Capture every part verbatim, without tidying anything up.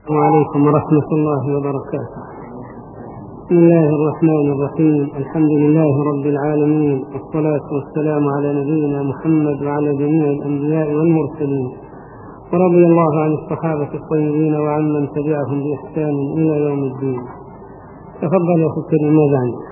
السلام عليكم ورحمة الله وبركاته. بسم الله الرحمن الرحيم. الحمد لله رب العالمين، والصلاة والسلام على نبينا محمد وعلى جميع الأنبياء والمرسلين، ورضي الله عن الصحابة الطيبين وعن من تبعهم بإحسان إلى يوم الدين. تفضل يا أخي الكريم. ماذا عنك؟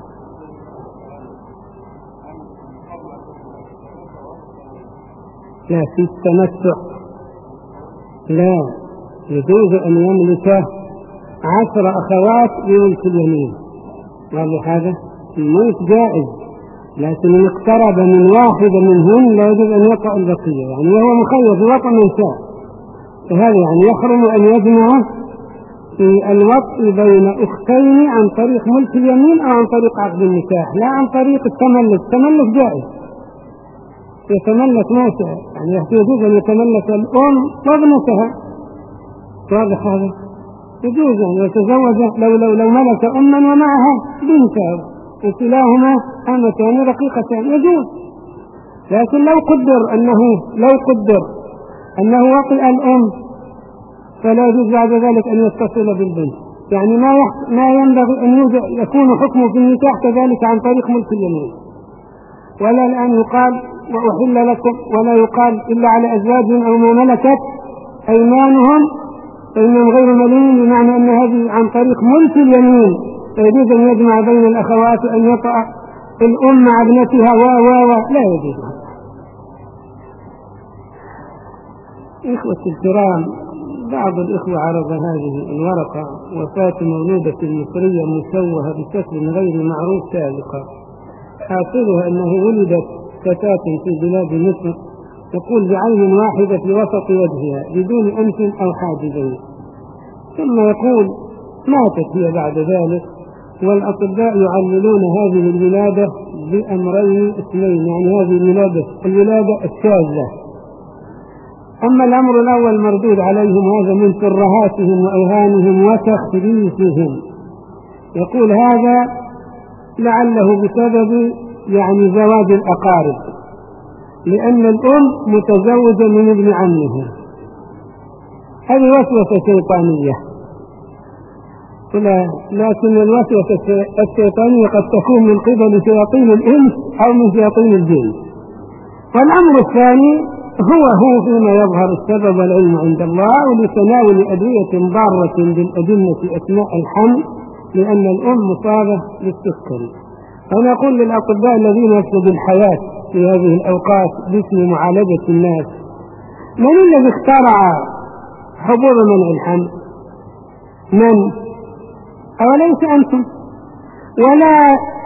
لا، في التمتع لا يجوز أن يملك عشر أخوات بملك اليمين، واضح هذا؟ الملك جائز، لكن إن اقترب من واحدة منهن لا يجوز أن يقع البقية، يعني هو مخير في وطن من شاء، فهذا يعني يحرم أن يجمع في الوطء بين أختين عن طريق ملك اليمين أو عن طريق عقد النكاح، لا عن طريق التملك. التملك جائز، يتملك ما شاء، يعني يجوز أن يتملك الأم وابنتها، واضح هذا؟ يجوز أن يتزوج لو لو لو ملك أما ومعها بنتا وكلاهما أمتان رقيقتان يجوز، لكن لو قدر أنه لو قدر أنه وطئ الأم فلا يجوز بعد ذلك أن يتصل بالبنت، يعني ما ما ينبغي أن يكون حكمه في النكاح كذلك عن طريق ملك اليمين، ولا الآن يقال وأحل لكم، ولا يقال إلا على أزواجهم أو ما ملكت أيمانهم فإنهم غير مليين، بمعنى أن هذه عن طريق ملك اليمين، فيجوز أن يجمع بين الأخوات وأن يطأ الأم مع ابنتها و و و لا يجوز. إخوة الكرام، بعض الإخوة عرض هذه الورقة: وفاة مولودة مصرية مشوهة بشكل غير معروف سابقا، حاصلها أنه ولدت فتاة في بلاد مصر يقول بعين واحدة في وسط وجهها بدون أنف أو حاجبين، ثم يقول ماتت هي بعد ذلك، والأطباء يعللون هذه الولادة بأمرين اثنين، يعني هذه الولادة الولادة الشاذة. أما الأمر الأول مردود عليهم، هذا من ترهاتهم وأوهامهم وتخريفهم، يقول هذا لعله بسبب يعني زواج الأقارب، لأن الأم متزوجة من ابن عمها، هذه وسوسة شيطانية، لكن الوسوسة الشيطانية قد تكون من قبل شياطين الإنس أو من شياطين الجن. والأمر الثاني هو هو فيما يظهر السبب والعلم عند الله، ولتناول أدوية ضارة بالأجنة أثناء الحمل، لأن الأم مصابة بالسكري. أنا أقول للأطباء الذين يفقدوا الحياة في هذه الأوقات باسم معالجة الناس: من الذي اخترع حبوب منع الحمل؟ من؟ أوليس أنتم؟ ولا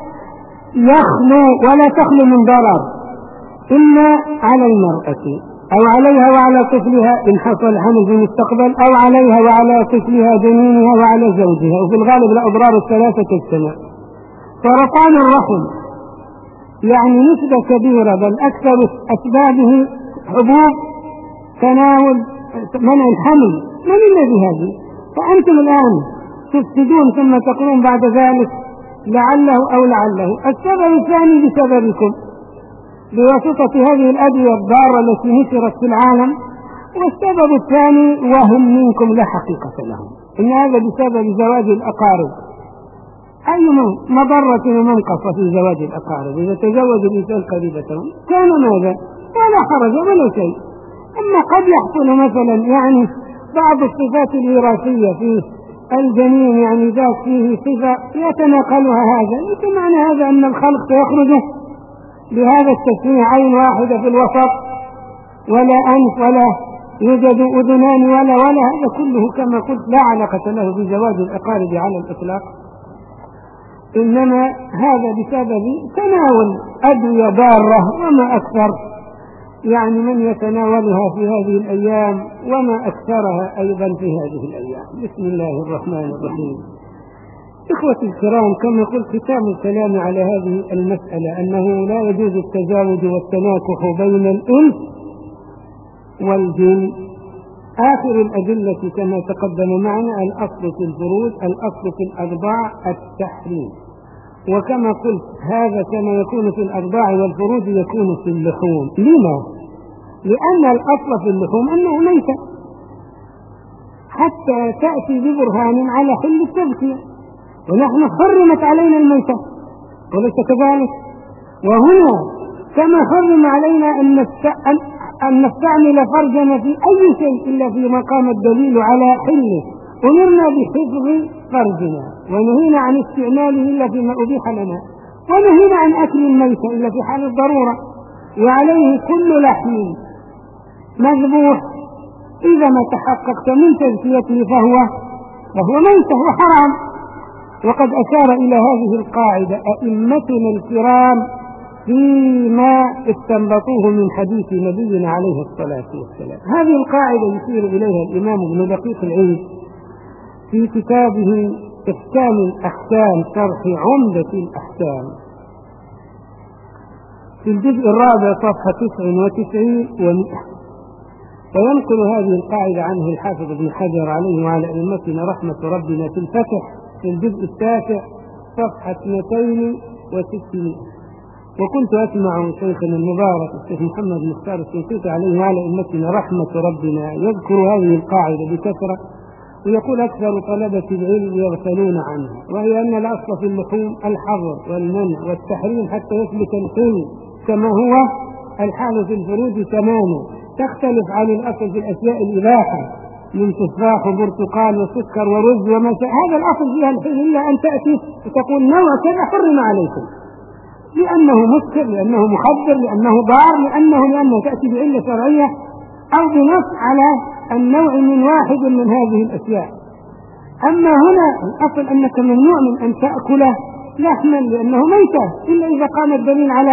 يخلو ولا تخلو من ضرر إما على المرأة أو عليها وعلى طفلها إن حصل حمل في المستقبل، أو عليها وعلى طفلها جنينها وعلى زوجها، وفي الغالب الأضرار الثلاثة تجتمع. سرطان الرحم يعني نسبة كبيرة بل أكثر أسبابه حبوب تناول منع الحمل. من الذي هذه؟ فأنتم الآن تفسدون ثم تقولون بعد ذلك لعله أو لعله. السبب الثاني بسببكم بواسطة هذه الأدوية الضارة التي نشرت في العالم، والسبب الثاني وهم منكم لا حقيقة لهم، إن هذا بسبب زواج الأقارب. أي مضرة ومنقصة في زواج الأقارب؟ إذا تزوج الإنسان قريبته كان ماذا؟ ولا حرج ولا شيء. أما قد يحصل مثلا يعني بعض الصفات الوراثية في الجنين، يعني ذات فيه صفة يتناقلها هذا، لكن معنى هذا أن الخلق سيخرج بهذا التسميع عين واحدة في الوسط ولا أنف ولا يوجد أذنان ولا ولا هذا كله كما قلت لا علاقة له بزواج الأقارب على الإطلاق، إنما هذا بسبب تناول أدوية ضارة وما أكثر يعني من يتناولها في هذه الأيام وما أكثرها أيضا في هذه الأيام. بسم الله الرحمن الرحيم. إخوتي الكرام، كما قلت ختام الكلام على هذه المسألة أنه لا يجوز التزاوج والتناكح بين الإنس والجن. آخر الأدلة كما تقدم معنا الأصل في الفروج، الأصل في الأرباع التحريم، وكما قلت هذا كما يكون في الأرباع والفروج يكون في اللحوم. لما؟ لأن الأصل في اللحوم أنه ميتة، حتى تأتي ببرهان على حل التذكية، ونحن حرمت علينا الميتة وليس كذلك. وهنا كما حرم علينا أن نستعمل فرجنا في أي شيء إلا فيما قام الدليل على حله، أمرنا بحفظ فرجنا ونهينا عن استعماله إلا فيما أبيح لنا، ونهينا عن أكل الميتة إلا في حال الضرورة. وعليه كل لحم مذبوح إذا ما تحققت من تزكيته فهو فهو ميتة وحرام. وقد أشار إلى هذه القاعدة أئمتنا الكرام فيما استنبطوه من حديث نبينا عليه الصلاة والسلام. هذه القاعدة يشير إليها الإمام ابن دقيق العيد في كتابه إحكام الأحكام شرح عمدة الأحكام في الجزء الرابع صفحة تسع وتسعين ومئة، وينقل هذه القاعدة عنه الحافظ ابن حجر عليه وعلى أئمتنا رحمة ربنا في الفتح في الجزء التاسع صفحة اثنتين وستين. وكنت أسمع شيخنا المبارك الشيخ محمد مختار الشنقيطي عليه وعلى أئمتنا رحمة ربنا يذكر هذه القاعدة بكثرة، ويقول أكثر طلبة العلم يغفلون عنها، وهي أن الأصل في اللحوم الحظر والمنع والتحريم حتى يثبت الحل، كما هو الحال في الفروج تماما، تختلف عن الأصل في الأشياء الإباحة من تفاح وبرتقال وسكر ورز وما شاء. هذا الأصل فيها الحل، إلا أن تأتي وتقول نوع كذا حرم عليكم لأنه مسكر، لأنه مخدر، لأنه ضار، لأنه لأنه تأتي بعلة شرعية أو بنص على النوع من واحد من هذه الأشياء. أما هنا الأصل أنك ممنوع من أن تأكل لحما لأنه ميتة إلا إذا قام الدليل على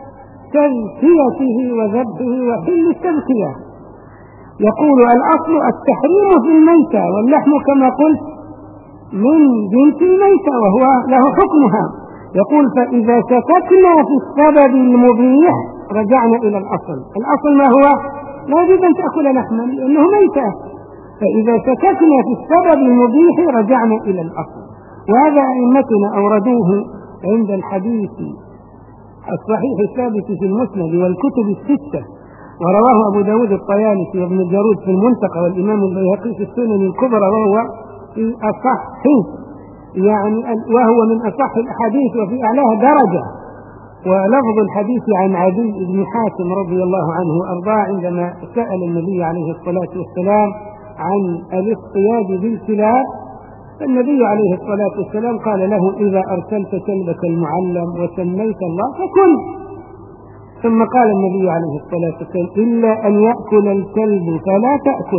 تزكيته وذبحه وحل التزكية. يقول الأصل التحريم في الميتة، واللحم كما قلت من جنس الميتة وهو له حكمها. يقول فإذا شككنا في السبب المبيح رجعنا إلى الأصل. الأصل ما هو؟ لا يجب أن تأكل لحما لأنه ميتة، فإذا شككنا في السبب المبيح رجعنا إلى الأصل. وهذا أئمتنا أوردوه عند الحديث الصحيح الثابت في المسند والكتب الستة، ورواه أبو داود الطيالسي وابن الجارود في المنتقى والإمام البيهقي في السنن الكبرى، وهو في أصح يعني وهو من أصح الأحاديث وفي أعلاها درجة. ولفظ الحديث عن عدي بن حاتم رضي الله عنه وأرضاه عندما سأل النبي عليه الصلاة والسلام عن الاصطياد بالكلاب، فالنبي عليه الصلاة والسلام قال له إذا أرسلت كلبك المعلم وسميت الله فكل. ثم قال النبي عليه الصلاة والسلام إلا أن يأكل الكلب فلا تأكل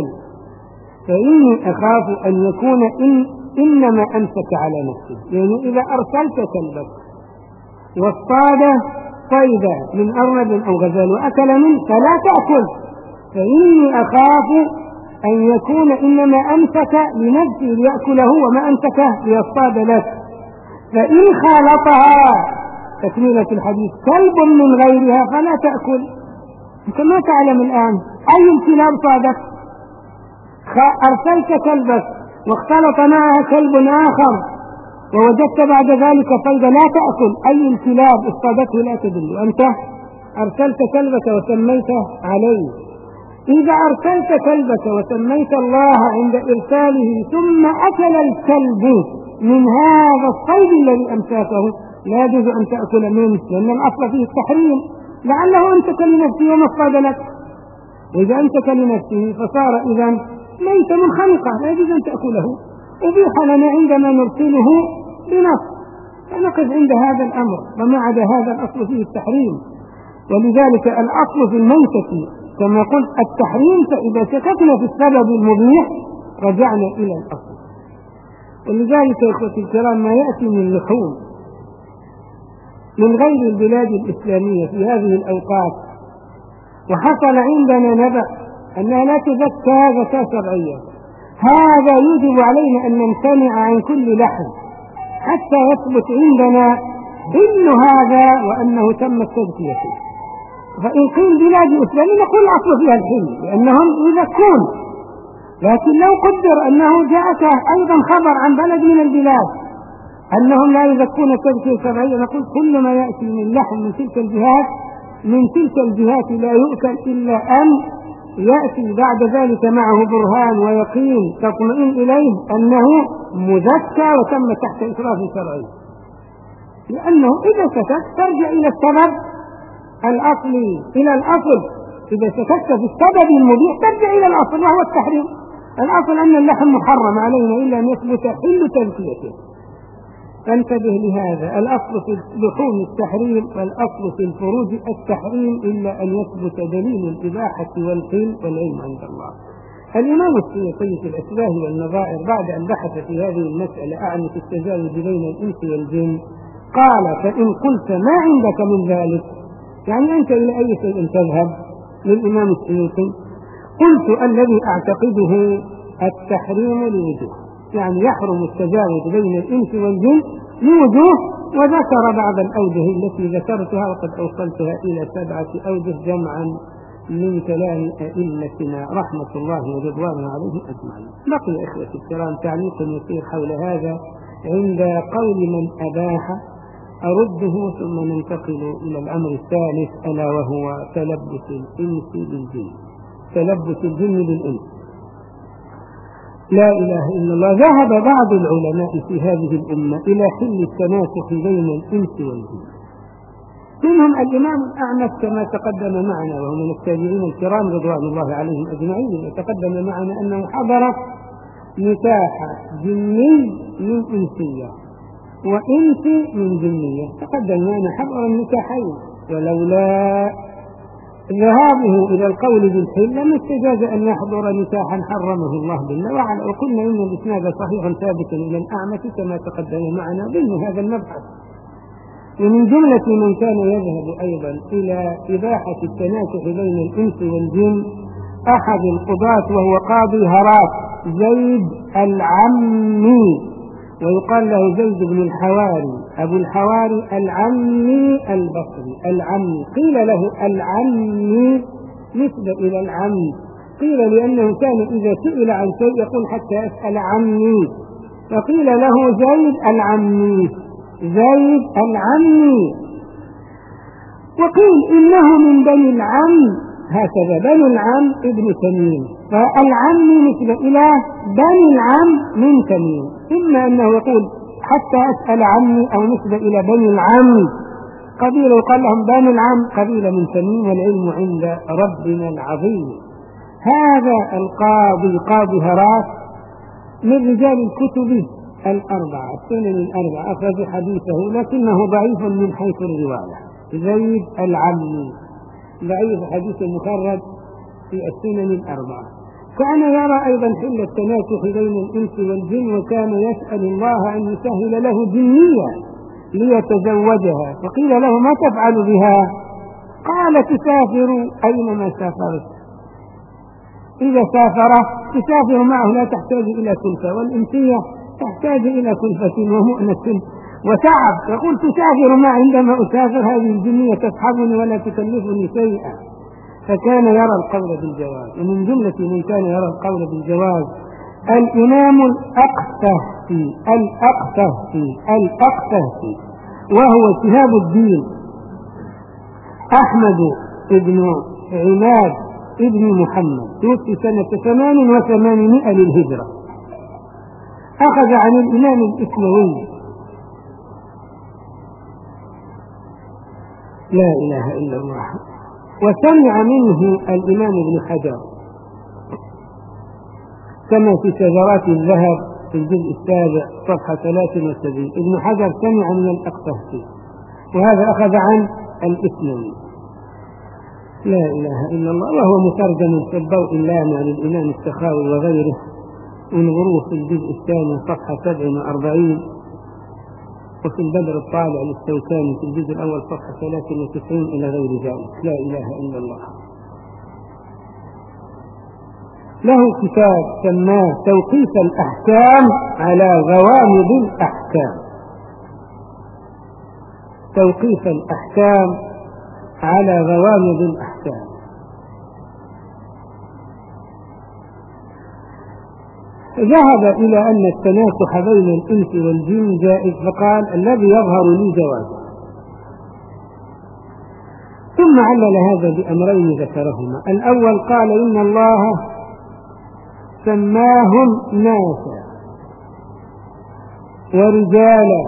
فإني أخاف أن يكون إن إنما أمسك على نفسه. يعني إذا أرسلت كلبك واصطاد صيدا من أرنب أو غزال وأكل منه فلا تأكل فإني أخاف أن يكون إنما أمسك لنفسه ليأكله وما أمسكه ليصطاد لك. فإن خالطها تكملة الحديث كلب من غيرها فلا تأكل. أنت ما تعلم الآن أي الكلاب صادت. أرسلت كلبك واختلط معها كلب آخر ووجدت بعد ذلك صيدا لا تأكل، أي الكلاب اصطادته لا تدل. أنت أرسلت كلبك وسميته عليه. إذا أرسلت كلبك وسميت الله عند إرساله ثم أكل الكلب من هذا الصيد الذي أمساكه لا يجوز أن تأكل منه، لأن الأصل فيه التحريم، لعله أمسك لنفسه وما اصطاد لك. وإذا أمسك لنفسه فصار إذا ليس منخنقا لا يجوز أن تأكله. أبيح لنا عندما نرسله بنص فنقف عند هذا الأمر، وما عدا هذا الأصل فيه التحريم. ولذلك الأصل في الميتة كما قلت التحريم، فإذا شككنا في السبب المبيح رجعنا إلى الأصل. ولذلك يا إخوتي الكرام ما يأتي من اللحوم من غير البلاد الإسلامية في هذه الأوقات وحصل عندنا نبأ أنها لا تزكى زكاة شرعية، هذا يجب علينا أن نمتنع عن كل لحم حتى يثبت عندنا حل هذا وأنه تم التزكية. فإن قيل بلاد الإسلام نقول الأصل فيها الحل لأنهم يزكون، لكن لو قدر أنه جاءك أيضا خبر عن بلد من البلاد أنهم لا يزكون التزكية الشرعية، نقول كل ما يأتي من لحم من تلك الجهات من تلك الجهات لا يؤكل إلا أن يأتي بعد ذلك معه برهان ويقين تطمئن إليه أنه مذكى وتم تحت إشراف شرعي، لأنه إذا سكت ترجع إلى السبب الأصلي، إلى الأصل. إذا سكت في السبب المبيح ترجع إلى الأصل وهو التحريم. الأصل أن اللحم محرم علينا إلا أن يثبت حل تزكيته، فانتبه لهذا. الأصل في اللحوم التحريم والأصل في الفروج التحريم إلا أن يثبت دليل الإباحة والحل والعلم عند الله. الإمام السيوطي في الأشباه والنظائر بعد أن بحث في هذه المسألة أعني في التزاوج بين الإنس والجن قال: فإن قلت ما عندك من ذلك، يعني أنت إلى أي شيء تذهب؟ للإمام السيوطي قلت: الذي أعتقده التحريم لوجوه، يعني يحرم التزاوج بين الإنس والجن لوجوه، وذكر بعض الأوجه التي ذكرتها وقد أوصلتها إلى سبعة أوجه جمعا من كلام أئمتنا رحمة الله ورضوانه عليهم أجمعين. بقي إخوة الكرام تعليق يسير حول هذا عند قول من أباح أرده، ثم ننتقل إلى الأمر الثالث ألا وهو تلبس الإنس بالجن. تلبس الجن بالإنس، لا إله إلا الله. ذهب بعض العلماء في هذه الأمة إلى حل التناسخ بين الإنس والجن، منهم الإمام الأعمش كما تقدم معنا، وهو من التابعين الكرام رضوان الله عليهم أجمعين. وتقدم معنا أنه حضر نكاح جني من إنسية وإنس من جنية، تقدم معنا حضر النكاحين، ولولا ذهابه إلى القول بالحل لم استجاز أن يحضر نكاحا حرمه الله بالله. وقلنا إن الإسناد صحيح ثابت إلى الأعمش كما تقدم معنا ضمن هذا المبحث. ومن جملة من كان يذهب أيضا إلى إباحة التناسخ بين الإنس والجن أحد القضاة وهو قاضي هرات زيد العمي، ويقال له زيد بن الحواري أبو الحواري العمي البصري. العمي قيل له العمي نسبة إلى العمي، قيل لأنه كان إذا سئل عن شيء يقول حتى أسأل عمي، فقيل له زيد العمي زيد العمي. وقيل إنه من بني العم، هكذا بني العم ابن تميم، فالعم نسبة إلى بني العم من تميم، إما أنه يقول حتى أسأل عمي أو نسبة إلى بني العم قبيلة يقال لهم بني العم قبيلة من تميم، والعلم عند ربنا العظيم. هذا القاضي قاضي هرات من رجال الكتب الأربعة السنن الأربعة، أخرج حديثه لكنه ضعيف من حيث الرواية. زيد العمي ضعيف، حديث مخرج في السنن الأربعة. كان يرى أيضا حل التناسخ بين الإنس والجن، وكان يسأل الله أن يسهل له جنية ليتزوجها، فقيل له ما تفعل بها؟ قال تسافر أينما سافرت، إذا سافر تسافر معه لا تحتاج إلى كلفة، والإنسية تحتاج إلى كلفة ومؤنة وتعب. يقول تسافر ما عندما أسافر هذه الجنية تصحبني ولا تكلفني شيئا. فكان يرى القول بالجواز. ومن جملة من كان يرى القول بالجواز الإمام الأقتهي الأقتهي الأقتهي وهو شهاب الدين أحمد بن عماد ابن محمد، توفي سنة ثمان وثمانمائة للهجرة. أخذ عن الإمام الإسلامي لا إله إلا الله، وسمع منه الإمام ابن حجر كما في شجرات الذهب في الجزء السابع صفحة ثلاث وسبعين. ابن حجر سمع من الأقتهي، وهذا أخذ عن الإسلامي لا إله إلا الله، وهو مترجم في الضوء اللامع للإمام السخاوي وغيره، انظروه في الجزء الثاني صفحة سبع وأربعين، وفي البدر الطالع للشوكاني في الجزء الأول صفحة ثلاث وتسعين إلى غير ذلك. لا إله إلا الله. له كتاب سماه توقيف الأحكام على غوامض الأحكام، توقيف الأحكام على غوامض الأحكام. ذهب إلى أن التناسخ بين الإنس والجن جائز، فقال الذي يظهر لي جوازه. ثم ثم علل هذا بأمرين ذكرهما. الأول قال إن الله سماهم ناسا ورجالا،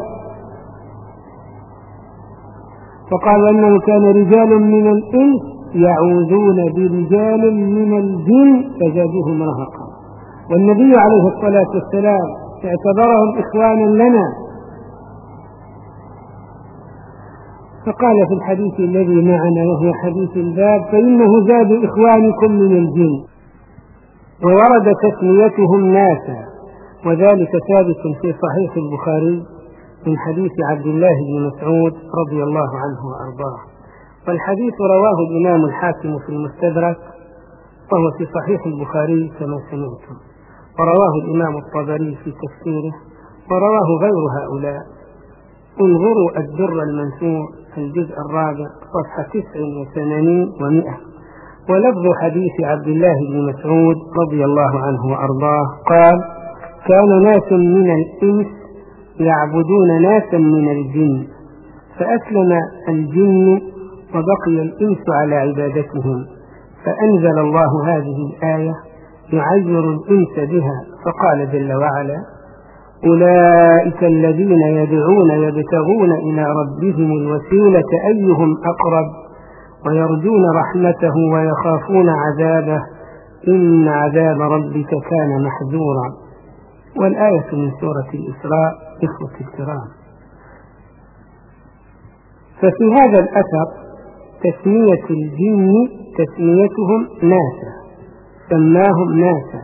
فقال أنه كان رجال من الإنس يعوذون برجال من الجن فزادوهم رهقا، والنبي عليه الصلاة والسلام اعتبرهم إخوانا لنا، فقال في الحديث الذي معنا وهو حديث الباب فإنه زاد إخوانكم من الجن، وورد تسميتهم ناسا، وذلك ثابت في صحيح البخاري من حديث عبد الله بن مسعود رضي الله عنه وأرضاه، والحديث رواه الإمام الحاكم في المستدرك وهو في صحيح البخاري كما سمعتم، ورواه الإمام الطبري في تفسيره، ورواه غير هؤلاء. انظروا الدر المنثور الجزء الرابع صفحة تسع وثمانين ومئة. ولفظ حديث عبد الله بن مسعود رضي الله عنه وأرضاه قال كان ناس من الإنس يعبدون ناسا من الجن فأسلم الجن وبقي الإنس على عبادتهم، فأنزل الله هذه الآية يعير الإنس بها، فقال جل وعلا أولئك الذين يدعون يبتغون إلى ربهم الوسيلة أيهم أقرب ويرجون رحمته ويخافون عذابه إن عذاب ربك كان محذورا. والآية من سورة الإسراء إخوة الكرام. ففي هذا الأثر تسمية الجن تسميتهم ناسا، سماهم ناسا.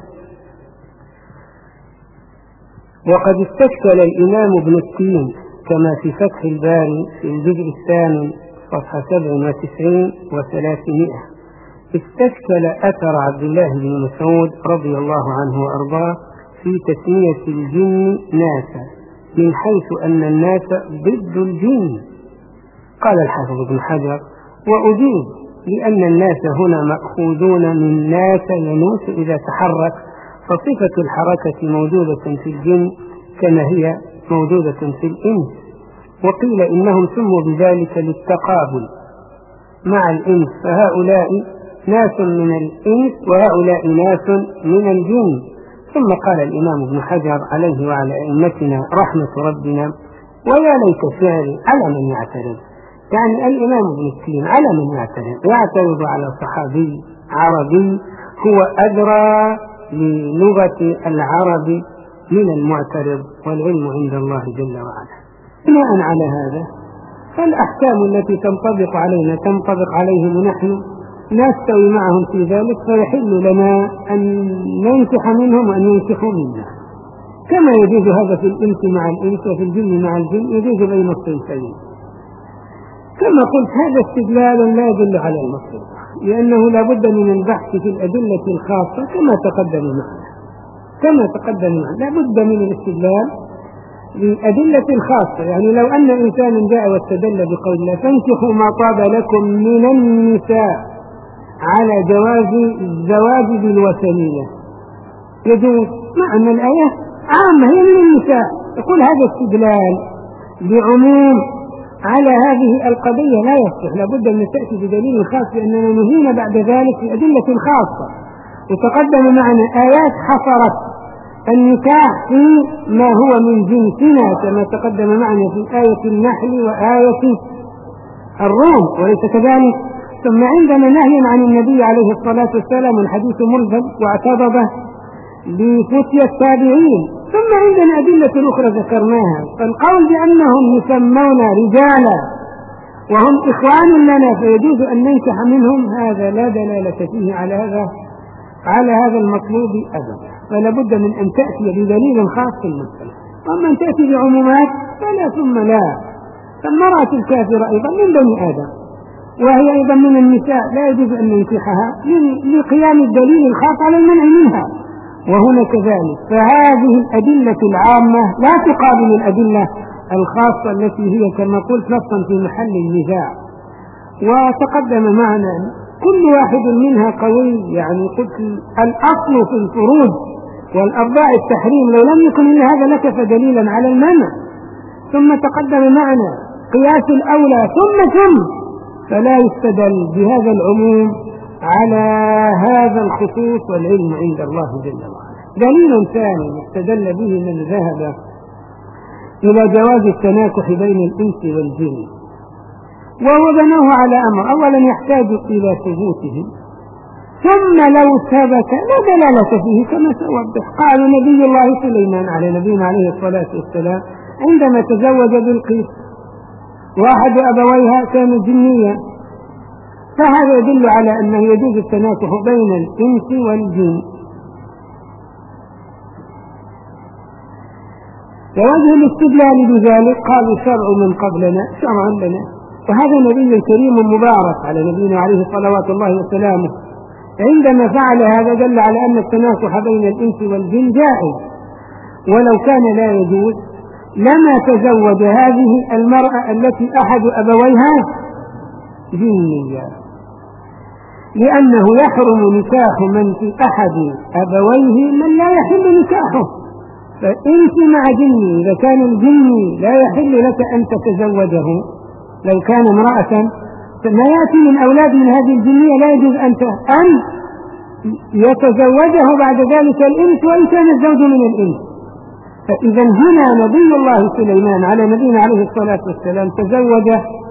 وقد استشكل الإمام ابن التين كما في فتح الباري في الجزء الثامن صفحة سبع وتسعين وثلاثمائة، استشكل أثر عبد الله بن مسعود رضي الله عنه وأرضاه في تسمية الجن ناسا من حيث أن الناس ضد الجن. قال الحافظ ابن حجر وأجيب لأن الناس هنا مأخوذون من ناس ينوس إذا تحرك، فصفة الحركة موجودة في الجن كما هي موجودة في الإنس. وقيل إنهم سموا بذلك للتقابل مع الإنس، فهؤلاء ناس من الإنس وهؤلاء ناس من الجن. ثم قال الإمام ابن حجر عليه وعلى أئمتنا رحمة ربنا ويا ليت شعري على من يعترض، يعني الإمام ابن التين على من يعترض، يعترض على صحابي عربي هو أدرى للغة العرب من المعترض، والعلم عند الله جل وعلا. بناء على هذا فالأحكام التي تنطبق علينا تنطبق عليهم ونحن نستوي معهم في ذلك، فيحل لنا أن ننكح منهم وأن ينكحوا منا، كما يجوز هذا في الإنس مع الإنس وفي الجن مع الجن، يجوز بين الصنفين. كما قلت هذا استدلال لا يدل على المطلوب، لأنه لا بد من البحث في الأدلة الخاصة كما تقدم معنا كما تقدم معنا لا بد من الاستدلال بالأدلة الخاصة. يعني لو أن إنسانا جاء واستدل بقول الله فانكحوا ما طاب لكم من النساء على جواز الزواج بالوثنية يجوز، مع أن الآية عامة هي من النساء، يقول هذا استدلال بعموم على هذه القضية لا يصح، لابد أن تأتي بدليل خاص، لأننا نهينا بعد ذلك في أدلة خاصة. وتقدم معنا آيات حصرت النكاح في ما هو من جنسنا كما تقدم معنا في آية النحل وآية الروم، وليس كذلك. ثم عندنا نهي عن النبي عليه الصلاة والسلام الحديث مرسل واعترض بفتية التابعين. ثم عندنا أدلة أخرى ذكرناها، فالقول بأنهم يسمون رجالا وهم إخوان لنا فيجوز أن ننكح منهم هذا لا دلالة فيه على هذا على هذا المطلوب أبدا، فلا بد من أن تأتي بدليل خاص في المسألة. أما أن تأتي بعمومات فلا ثم لا. فالمرأة الكافرة أيضا من بني آدم وهي أيضا من النساء لا يجوز أن ننكحها لقيام الدليل الخاص على المنع منها، وهنا كذلك. فهذه الأدلة العامة لا تقابل الأدلة الخاصة التي هي كما قلت نصا في محل النزاع. وتقدم معنا كل واحد منها قوي، يعني قلت الأصل في الفروج والأرضاع التحريم، لو لم يكن إلا هذا لكف دليلا على المنع. ثم تقدم معنا قياس الأولى ثم ثم فلا يستدل بهذا العموم على هذا الخصوص، والعلم عند الله جل وعلا. دليل ثاني استدل به من ذهب إلى جواز التناكح بين الإنس والجن، وهو بناه على أمر: أولا يحتاج إلى ثبوته، ثم لو ثبت لا دلالة فيه كما سأوضح. قال نبي الله سليمان على نبينا عليه الصلاة والسلام عندما تزوج بلقيس واحد أبويها كان جنيا، فهذا يدل على أنه يجوز التناكح بين الإنس والجن. ووجه الاستدلال بذلك قالوا شرع من قبلنا شرع لنا، وهذا نبي كريم مبارك على نبينا عليه صلوات الله وسلامه عندما فعل هذا دل على أن التناكح بين الإنس والجن جائز، ولو كان لا يجوز لما تزوج هذه المرأة التي أحد أبويها جنيا، لأنه يحرم نكاح من في أحد أبويه من لا يحل نكاحه. فإنت مع جني إذا كان الجني لا يحل لك أن تتزوجه، لو كان امرأة ما يأتي من أولاد من هذه الجنية لا يجوز أن يتزوجه بعد ذلك الإنس وإن كان الزوج من الإنس. فإذا هنا نبي الله سليمان على نبينا عليه الصلاة والسلام تزوج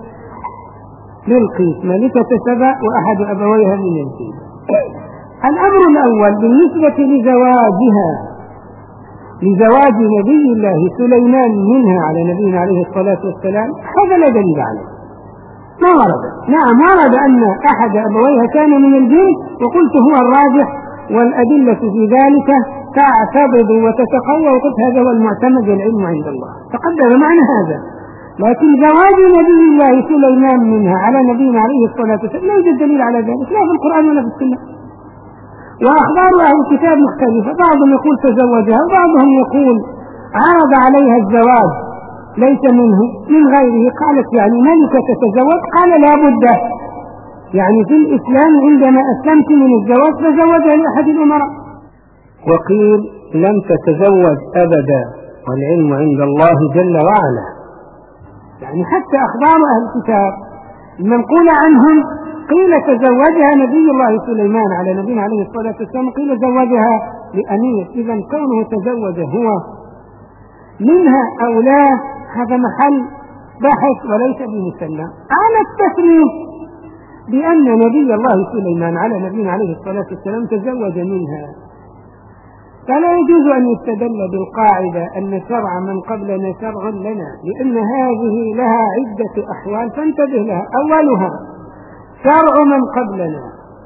بلقيس ملكة سبأ وأحد أبويها من الجن. الأمر الأول بالنسبة لزواجها لزواج نبي الله سليمان منها على نبينا عليه الصلاة والسلام هذا لا دليل عليه، ما ورد. نعم ورد أن أحد أبويها كان من الجن، وقلت هو الراجح والأدلة في ذلك تعتبض وتتقوى، وقلت هذا هو المعتمد والعلم عند الله، تقدم معنى هذا. لكن زواج نبي الله سليمان منها على نبينا عليه الصلاة والسلام لا يوجد دليل على ذلك لا في القرآن ولا في السنة. وأخبار أهل الكتاب مختلفة، بعضهم يقول تزوجها وبعضهم يقول عرض عليها الزواج ليس منه من غيره، قالت يعني ملكة تتزوج، قال لا بد يعني في الإسلام عندما أسلمت من الزواج تزوجها لأحد الأمراء. وقيل لم تتزوج أبدا والعلم عند الله جل وعلا. يعني حتى أخبار أهل الكتاب المنقولة عنهم قيل تزوجها نبي الله سليمان على نبينا عليه الصلاة والسلام، قيل زوجها لأمير. إذا كونه تزوج هو منها أو لا هذا محل بحث وليس بمسلم. على التسليم بأن نبي الله سليمان على نبينا عليه الصلاة والسلام تزوج منها، فلا يجوز أن يستدل بالقاعدة أن شرع من قبلنا شرع لنا، لأن هذه لها عدة أحوال فانتبه لها. أولها شرع من قبلنا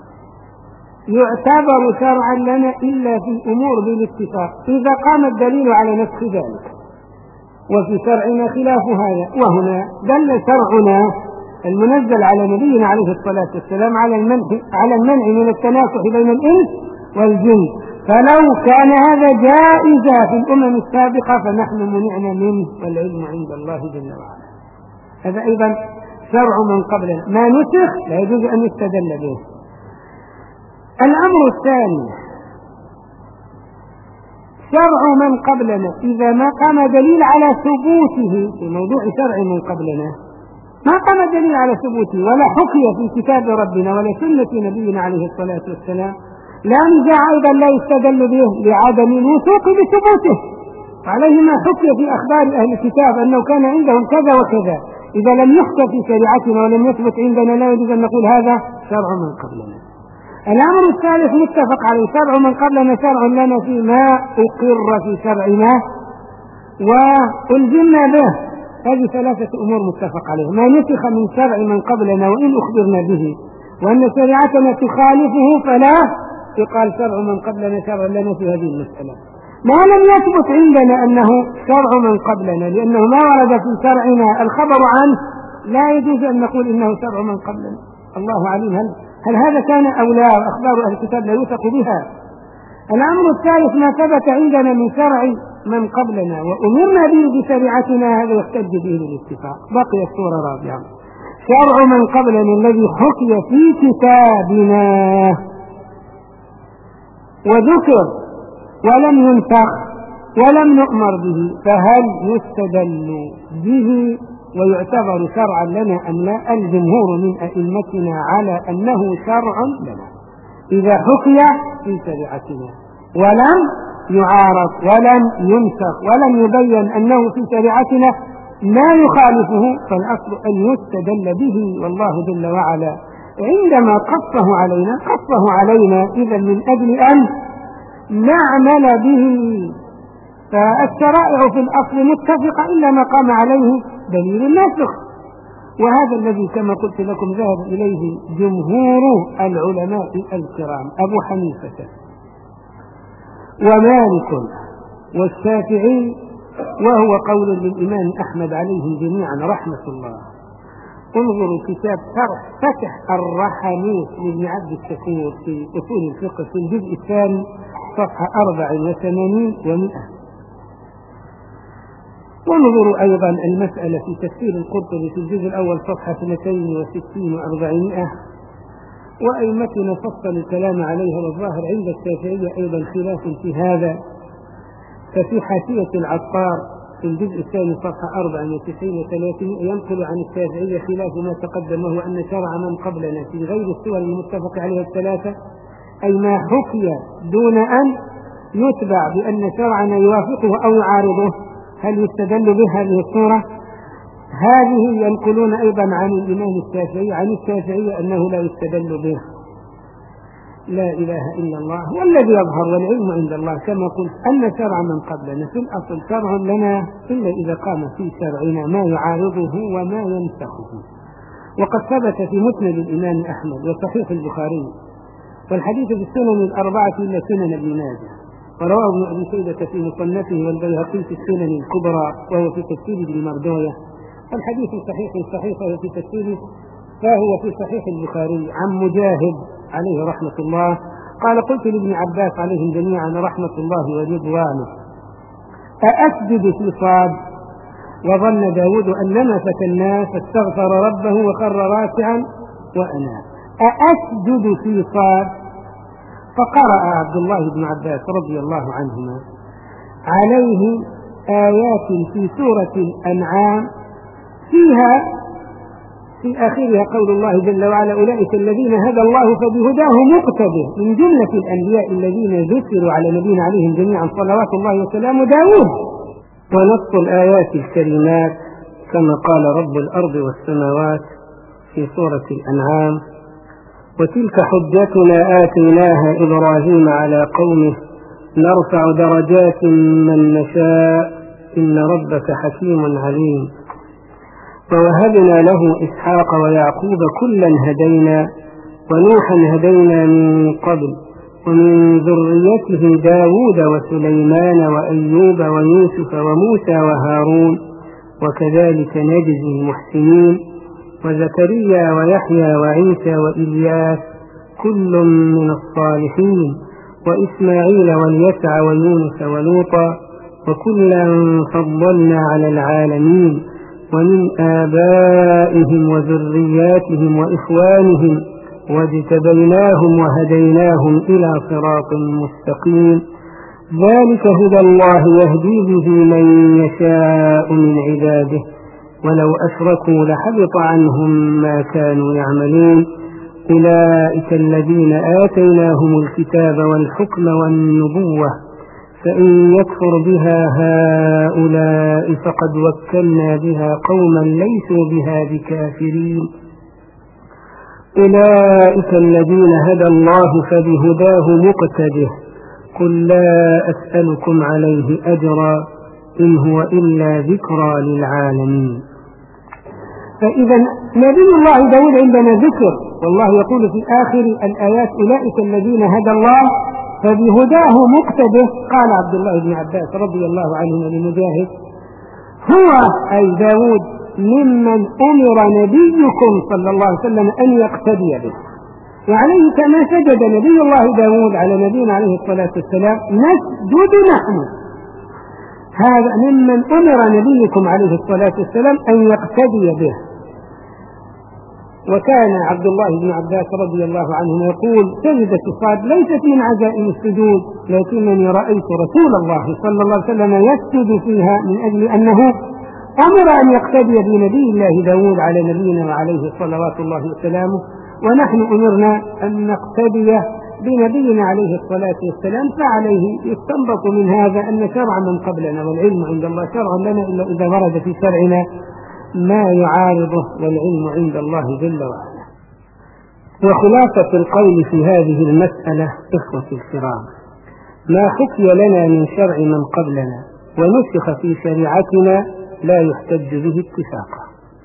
يعتبر شرعا لنا إلا في أمور بالاتفاق إذا قام الدليل على نسخ ذلك، وفي شرعنا خلاف هذا. وهنا دل شرعنا المنزل على نبينا عليه الصلاة والسلام على المنع على المنع من التناكح بين الإنس والجن، فلو كان هذا جائزا في الأمم السابقة فنحن منعنا منه والعلم عند الله جل وعلا. هذا أيضا شرع من قبلنا ما نسخ لا يجوز أن يستدل به. الأمر الثاني شرع من قبلنا إذا ما قام دليل على ثبوته في موضوع شرع من قبلنا، ما قام دليل على ثبوته ولا حكي في كتاب ربنا ولا سنة نبينا عليه الصلاة والسلام، لا نزاع أيضا لا يستدل به لعدم الوثوق بثبوته. عليه ما حكي في أخبار أهل الكتاب أنه كان عندهم كذا وكذا، إذا لم يحكى في شريعتنا ولم يثبت عندنا لا يجوز أن نقول هذا شرع من قبلنا. الأمر الثالث متفق عليه شرع من قبلنا شرع لنا فيما أقر في شرعنا وألزمنا به. هذه ثلاثة أمور متفق عليها: ما نسخ من شرع من قبلنا وإن أخبرنا به، وأن شريعتنا تخالفه فلا يقال شرع من قبلنا شرع لنا في هذه المسألة. ما لم يثبت عندنا أنه شرع من قبلنا لأنه ما ورد في شرعنا الخبر عنه لا يجوز أن نقول إنه شرع من قبلنا. الله عليم هل, هل هذا كان أو لا، أخبار أهل الكتاب لا يوثق بها. الأمر الثالث ما ثبت عندنا من شرع من قبلنا وأمرنا به بشريعتنا هذا يحتج به بالاتفاق. بقي الصورة رابعة شرع من قبلنا الذي حكي في كتابنا وذكر ولم ينسخ ولم نؤمر به، فهل يستدل به ويعتبر شرعا لنا أم لا؟ الجمهور من أئمتنا على أنه شرع لنا إذا حكي في شريعتنا ولم يعارض ولم ينسخ ولم يبين أنه في شريعتنا ما يخالفه، فالأصل أن يستدل به. والله جل وعلا عندما قصه علينا قصه علينا إذا من أجل أن نعمل به. فالشرائع في الأصل متفقة إلا ما قام عليه دليل النسخ، وهذا الذي كما قلت لكم ذهب إليه جمهور العلماء الكرام، أبو حنيفة ومالك والشافعي، وهو قول للإمام أحمد عليهم جميعا رحمة الله. انظروا كتاب شرح فتح الرحموس لابن عبد الشكور في أصول الفقه في الجزء الثاني صفحة أربع وثمانين ومئة. وانظروا أيضا المسألة في تفسير القرطبي في الجزء الأول صفحة اثنتين وستين وأربعمائة. وأئمتنا فصل الكلام عليها، والظاهر عند الشافعية أيضا خلاف في هذا. ففي حاشية العطار في الجزء الثاني صفحة أربع وتسعين وثلاثين ينقل عن الشافعية خلاف ما تقدم، وهو أن شرع من قبلنا في غير السور المتفق عليها الثلاثة، أي ما حكي دون أن يتبع بأن شرعنا يوافقه أو يعارضه، هل يستدل بهذه الصورة؟ هذه ينقلون أيضا عن الإمام الشافعي عن الشافعية أنه لا يستدل به. لا إله إلا الله. والذي يظهر والعلم عند الله كما قلت أن شرع من قبلنا في الأصل شرع لنا إلا إذا قام في شرعنا ما يعارضه وما ينسخه. وقد ثبت في مسند الإمام أحمد وصحيح البخاري والحديث في السنن الأربعة إلا سنن ابن ماجه، ورواه ابن أبي شيبة في مصنفه والبيهقي في السنن الكبرى وهو في تفسير ابن مردوية. الحديث صحيح صحيح وهو في تفسيره فهو في صحيح البخاري عن مجاهد عليه رحمة الله قال: قلت لابن عباس عليهم جميعا رحمة الله ورضوانه: أأسجد في صاد؟ وظن داود أننا فتناه فاستغفر ربه وخر راكعا وأناب. أأسجد في صاد؟ فقرأ عبد الله بن عباس رضي الله عنهما عليه آيات في سورة الأنعام فيها في آخرها قول الله جل وعلا: أولئك الذين هدى الله فبهداه مقتده، من جملة الأنبياء الذين ذكروا على نبينا عليهم جميعا صلوات الله وسلامه داود. ونص الآيات الكريمات كما قال رب الأرض والسماوات في سورة الأنعام: وتلك حجتنا آتيناها إبراهيم على قومه نرفع درجات من نشاء إن ربك حكيم عليم. ووهبنا له إسحاق ويعقوب كلا هدينا ونوحا هدينا من قبل ومن ذريته داود وسليمان وأيوب ويوسف وموسى وهارون وكذلك نجزي المحسنين وزكريا ويحيى وعيسى وإلياس كل من الصالحين وإسماعيل واليسع ويونس ولوطا وكلا فضلنا على العالمين ومن آبائهم وذرياتهم وإخوانهم واجتبيناهم وهديناهم إلى صراط مستقيم. ذلك هدى الله يهدي به من يشاء من عباده ولو أشركوا لحبط عنهم ما كانوا يعملون. أولئك الذين آتيناهم الكتاب والحكم والنبوة فإن يكفر بها هؤلاء فقد وكلنا بها قوما ليسوا بها بكافرين. أولئك الذين هدى الله فبهداه مقتده قل لا أسألكم عليه أجرا إن هو إلا ذكرى للعالمين. فإذا نبي الله داود عندنا ذكر، والله يقول في آخر الآيات: أولئك الذين هدى الله فبهداه مقتده. قال عبد الله بن عباس رضي الله عنه لمجاهد: هو أي داود ممن أمر نبيكم صلى الله عليه وسلم أن يقتدي به، وعليه كما سجد نبي الله داود على نبينا عليه الصلاة والسلام نسجد نحن. هذا ممن أمر نبيكم عليه الصلاة والسلام أن يقتدي به. وكان عبد الله بن عباس رضي الله عنه يقول: سجدة الصاد ليست من عزائم السجود، لكنني رأيت رسول الله صلى الله عليه وسلم يسجد فيها من أجل أنه أمر أن يقتدي بنبي الله داود على نبينا وعليه صلوات الله وسلامه، ونحن أمرنا أن نقتدي بنبينا عليه الصلاة والسلام، فعليه يستنبط من هذا أن شرع من قبلنا والعلم عند الله شرع لنا إلا إذا ورد في شرعنا ما يعارضه والعلم عند الله جل وعلا. وخلاصة القول في هذه المسألة إخوتي الكرام، ما حكي لنا من شرع من قبلنا ونسخ في شريعتنا لا يحتج به اتفاقا.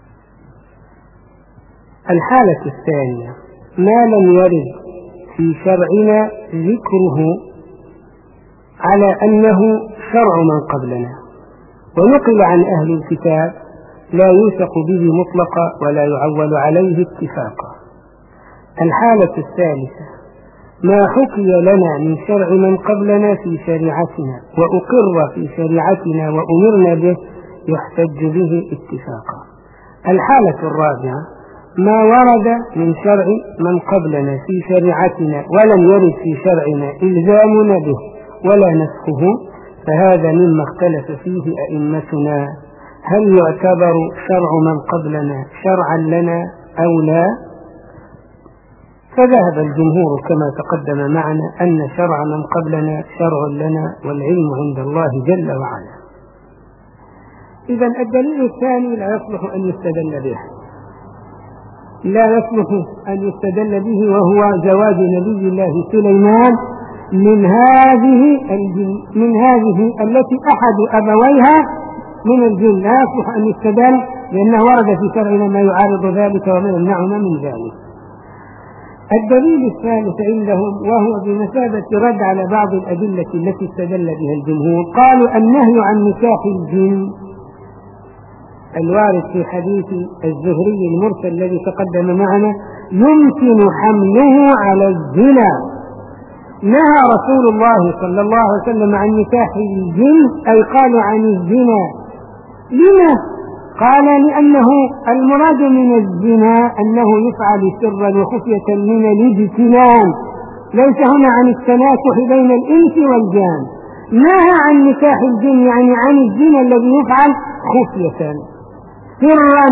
الحالة الثانية ما لم يرد في شرعنا ذكره على أنه شرع من قبلنا ونقل عن أهل الكتاب لا يوثق به مطلقا ولا يعول عليه اتفاقا. الحالة الثالثة ما حكي لنا من شرع من قبلنا في شريعتنا وأقر في شريعتنا وأمرنا به يحتج به اتفاقا. الحالة الرابعة ما ورد من شرع من قبلنا في شريعتنا ولم يرد في شرعنا إلزامنا به ولا نسخه، فهذا مما اختلف فيه أئمتنا، هل يعتبر شرع من قبلنا شرعا لنا أو لا؟ فذهب الجمهور كما تقدم معنا أن شرع من قبلنا شرع لنا والعلم عند الله جل وعلا. إذا الدليل الثاني لا يصلح أن يستدل به، لا يصلح أن يستدل به، وهو زواج نبي الله سليمان من هذه الجن من هذه التي أحد أبويها من الجن، لا يصلح أن يستدل لأنه ورد في شرعنا ما يعارض ذلك وما يمنعنا من ذلك. الدليل الثالث عندهم وهو بمثابة رد على بعض الأدلة التي استدل بها الجمهور، قالوا النهي عن نكاح الجن الوارد في حديث الزهري المرسل الذي تقدم معنا يمكن حمله على الزنا. نهى رسول الله صلى الله عليه وسلم عن نكاح الجن، أي قالوا عن الزنا. لما؟ قال لأنه المراد من الزنا أنه يفعل سرا وخفية من الاجتنان، ليس هنا عن التناكح بين الإنس والجان. نهى عن نكاح الجن يعني عن الزنا الذي يفعل خفية سرا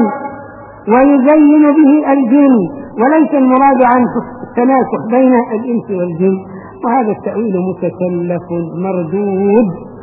ويزين به الجن، وليس المراد عن التناكح بين الإنس والجن. وهذا التأويل متكلف مردود،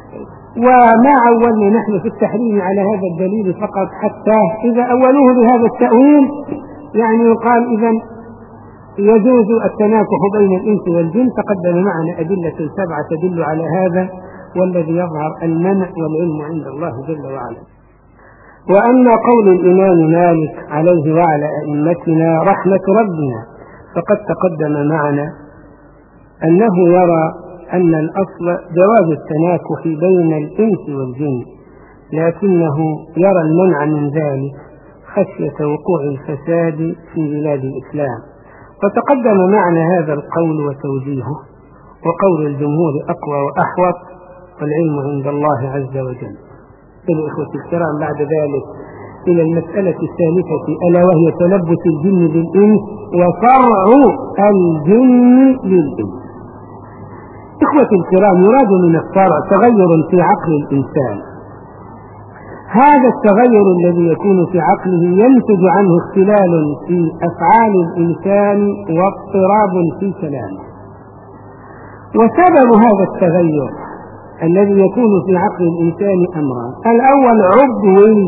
وما عولنا نحن في التحريم على هذا الدليل فقط، حتى إذا أولوه بهذا التأويل يعني يقال إذا يجوز التناكح بين الإنس والجن. تقدم معنا أدلة سبعة تدل على هذا، والذي يظهر المنع والعلم عند الله جل وعلا. وأما قول الإمام مالك عليه وعلى أئمتنا رحمة ربنا فقد تقدم معنا أنه يرى أن الأصل جواز التناكح بين الإنس والجن، لكنه يرى المنع من ذلك خشية وقوع الفساد في بلاد الإسلام. وتقدم معنا هذا القول وتوجيهه، وقول الجمهور أقوى وأحوط والعلم عند الله عز وجل. الإخوة الكرام، بعد ذلك إلى المسألة الثالثة ألا وهي تلبس الجن بالإنس وفرع الجن للإنس. إخوة الكرام، يراد من الفرع تغير في عقل الإنسان. هذا التغير الذي يكون في عقله ينتج عنه اختلال في أفعال الإنسان واضطراب في كلامه. وسبب هذا التغير الذي يكون في عقل الإنسان أمران: الأول عضوي،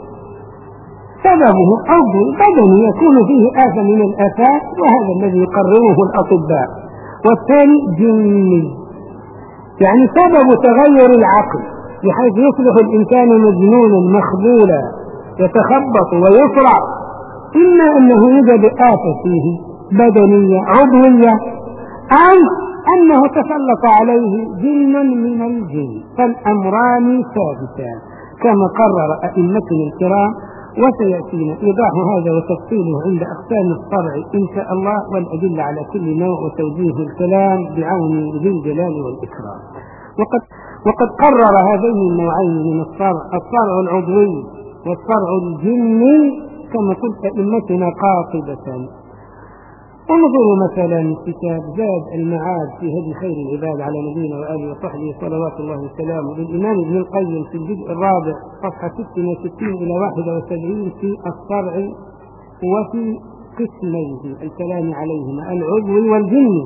سببه عضوي بدني يكون فيه آفة من الآفات وهذا الذي يقرره الأطباء، والثاني جني، يعني سبب تغير العقل بحيث يصبح الإنسان مجنونا مخبولا يتخبط ويفرع، إما أنه يوجد آفة فيه بدنية عضوية أو أنه تسلط عليه جن من الجن، فالأمران ثابتان كما قرر أئمتنا الكرام، وسيأتينا إيضاح هذا وتفصيله عند أقسام الفرع إن شاء الله، والأدلة على كل نوع وتوجيه الكلام بعون ذي الجلال والإكرام. وقد, وقد قرر هذين النوعين من الفرع، الفرع العضوي والفرع الجني كما قلت أئمتنا قاطبة. انظروا مثلا كتاب زاد المعاد في هدي خير العباد على نبينا وآله وصحبه صلوات الله وسلامه للإمام ابن القيم في الجزء الرابع صفحة ستة وستين إلى واحد وسبعين في الصرع وفي قسميه الكلام عليهما العضو والجن.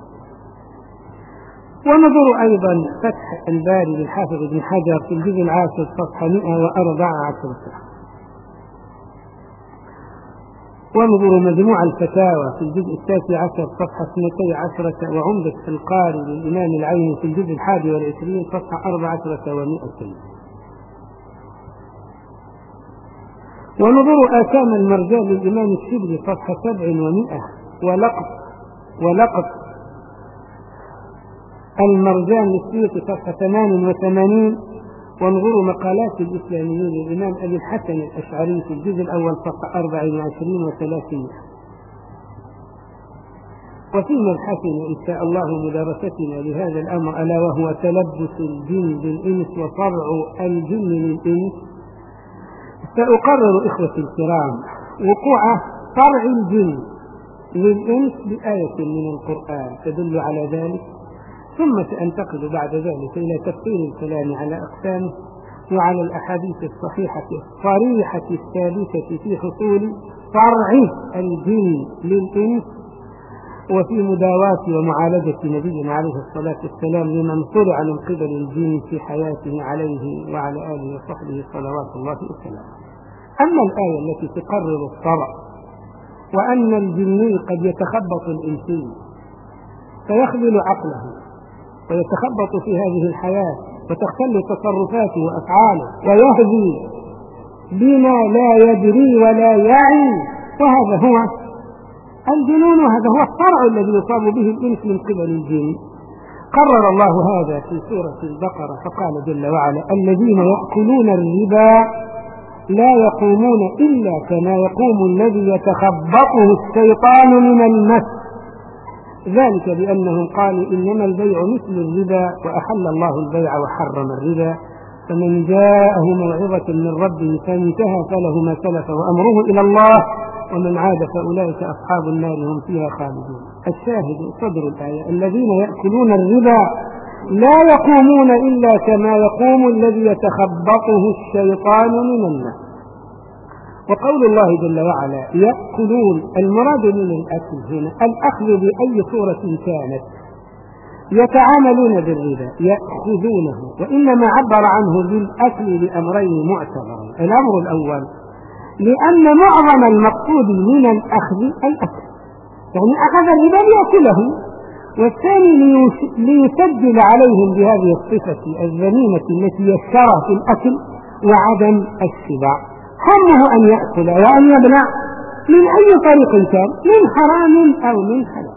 ونظروا أيضا فتح الباري للحافظ ابن حجر في الجزء العاشر صفحة مئة وأربعة عشر. ونظروا مجموع الفتاوى في الجزء التاسع عشر صفحة اثنتي عشرة وعمدة القاري للإمام العيني في الجزء الحادي والعشرين صفحة أربع عشرة ومئتين. ونظروا آثام المرجان للإمام الشبلي صفحة سبع ومئة ولقط ولقط المرجان للسيوطي صفحة ثمان وثمانين. وانظروا مقالات الإسلاميين للإمام أبي الحسن الأشعري في الجزء الأول صفحة أربع وعشرين وثلاثين. وفي مبحثنا إن شاء الله مدارستنا لهذا الأمر ألا وهو تلبس الجن بالإنس وصرع الجن للإنس، سأقرر إخوتي الكرام وقوع صرع الجن للإنس بآية من القرآن تدل على ذلك، ثم سأنتقل بعد ذلك إلى تفصيل الكلام على أقسامه وعلى الأحاديث الصحيحة الصريحة الثابتة في حصول صرع الجن للإنس وفي مداواة ومعالجة نبينا عليه الصلاة والسلام لمن صرع من قبل الجن في حياته عليه وعلى آله وصحبه صلوات الله وسلامه. أما الآية التي تقرر الصرع وأن الجني قد يتخبط الإنسي فيخذل عقله ويتخبط في هذه الحياة وتختل تصرفاته وأفعاله ويهدي بما لا يدري ولا يعي، وهذا هو الجنون وهذا هو الصرع الذي يصاب به الإنس من قبل الجن. قرر الله هذا في سورة البقرة فقال جل وعلا: الذين يأكلون الربا لا يقومون إلا كما يقوم الذي يتخبطه الشيطان من المس، ذلك بأنهم قالوا إنما البيع مثل الربا وأحل الله البيع وحرم الربا، فمن جاءه موعظة من ربه فانتهى فله ما سلف وأمره إلى الله ومن عاد فأولئك أصحاب النار هم فيها خالدون. الشاهد صدر الآية: الذين يأكلون الربا لا يقومون إلا كما يقوم الذي يتخبطه الشيطان من المس. وقول الله جل وعلا يأكلون، المراد من الأكل هنا الأخذ بأي صورة كانت، يتعاملون بالربا يأخذونه، وإنما عبر عنه بالأكل بأمرين معتبرين. الأمر الأول لأن معظم المقصود من الأخذ الأكل، يعني أخذ الربا ليأكله، والثاني ليسجل عليهم بهذه الصفة الذميمة التي يشترى في الأكل وعدم الشبع، همه أن يأكل وأن يبلع من أي طريق كان، من حرام أو من حلال.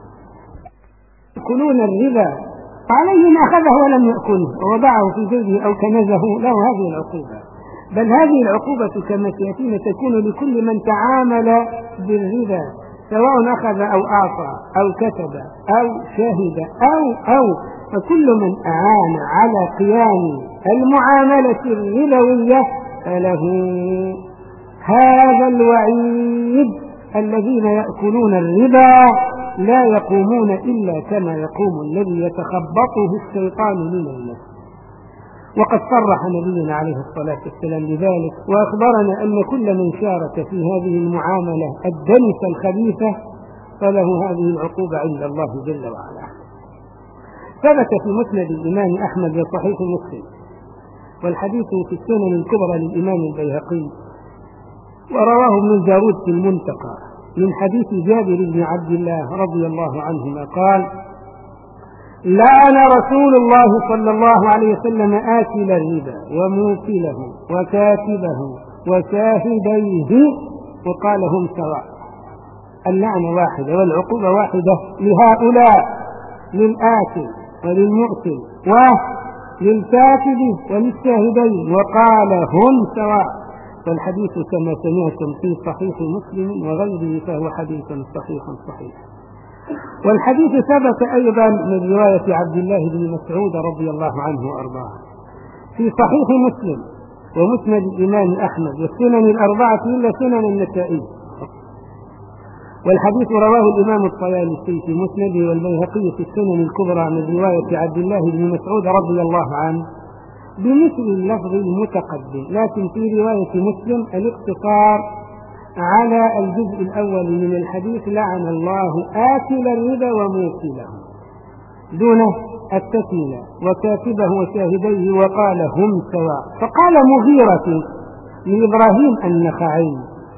يأكلون الربا عليه ما أخذه ولم يأكله ووضعه في جيبه أو كنزه له هذه العقوبة، بل هذه العقوبة كما سيأتينا تكون لكل من تعامل بالربا سواء أخذ أو أعطى أو كتب أو شهد أو أو فكل من أعان على قيام المعاملة الربوية فله هذا الوعيد: الذين يأكلون الربا لا يقومون إلا كما يقوم الذي يتخبطه الشيطان من المس. وقد صرح نبينا عليه الصلاة والسلام بذلك وأخبرنا أن كل من شارك في هذه المعاملة الدنسة الخبيثة فله هذه العقوبة عند الله جل وعلا. ثبت في مسند الإمام أحمد وصحيح مسلم، والحديث في السنن الكبرى للإمام البيهقي، ورواه ابن الجارود في المنتقى من حديث جابر بن عبد الله رضي الله عنهما قال: لعن رسول الله صلى الله عليه وسلم آكل الربا وموكله وكاتبه وشاهديه وقال هم سواء. اللعنة واحدة والعقوبة واحدة لهؤلاء، للآكل وللمؤكل وللكاتب وللشاهدين، وقال هم سواء. فالحديث كما سمعتم في صحيح مسلم وغيره فهو حديث صحيح صحيح. والحديث ثبت أيضا من رواية عبد الله بن مسعود رضي الله عنه وأرضاه في صحيح مسلم ومسند الإمام أحمد والسنن الأربعة إلا سنن النسائي. والحديث رواه الإمام الطيالسي في مسنده والبيهقي في السنن الكبرى من رواية عبد الله بن مسعود رضي الله عنه بمثل اللفظ المتقدم، لكن في رواية مسلم الاقتصار على الجزء الأول من الحديث: لعن الله آكل الربا وموكله، دون التكملة: وكاتبه وشاهديه وقال هم سواء. فقال مغيرة لإبراهيم النخعي: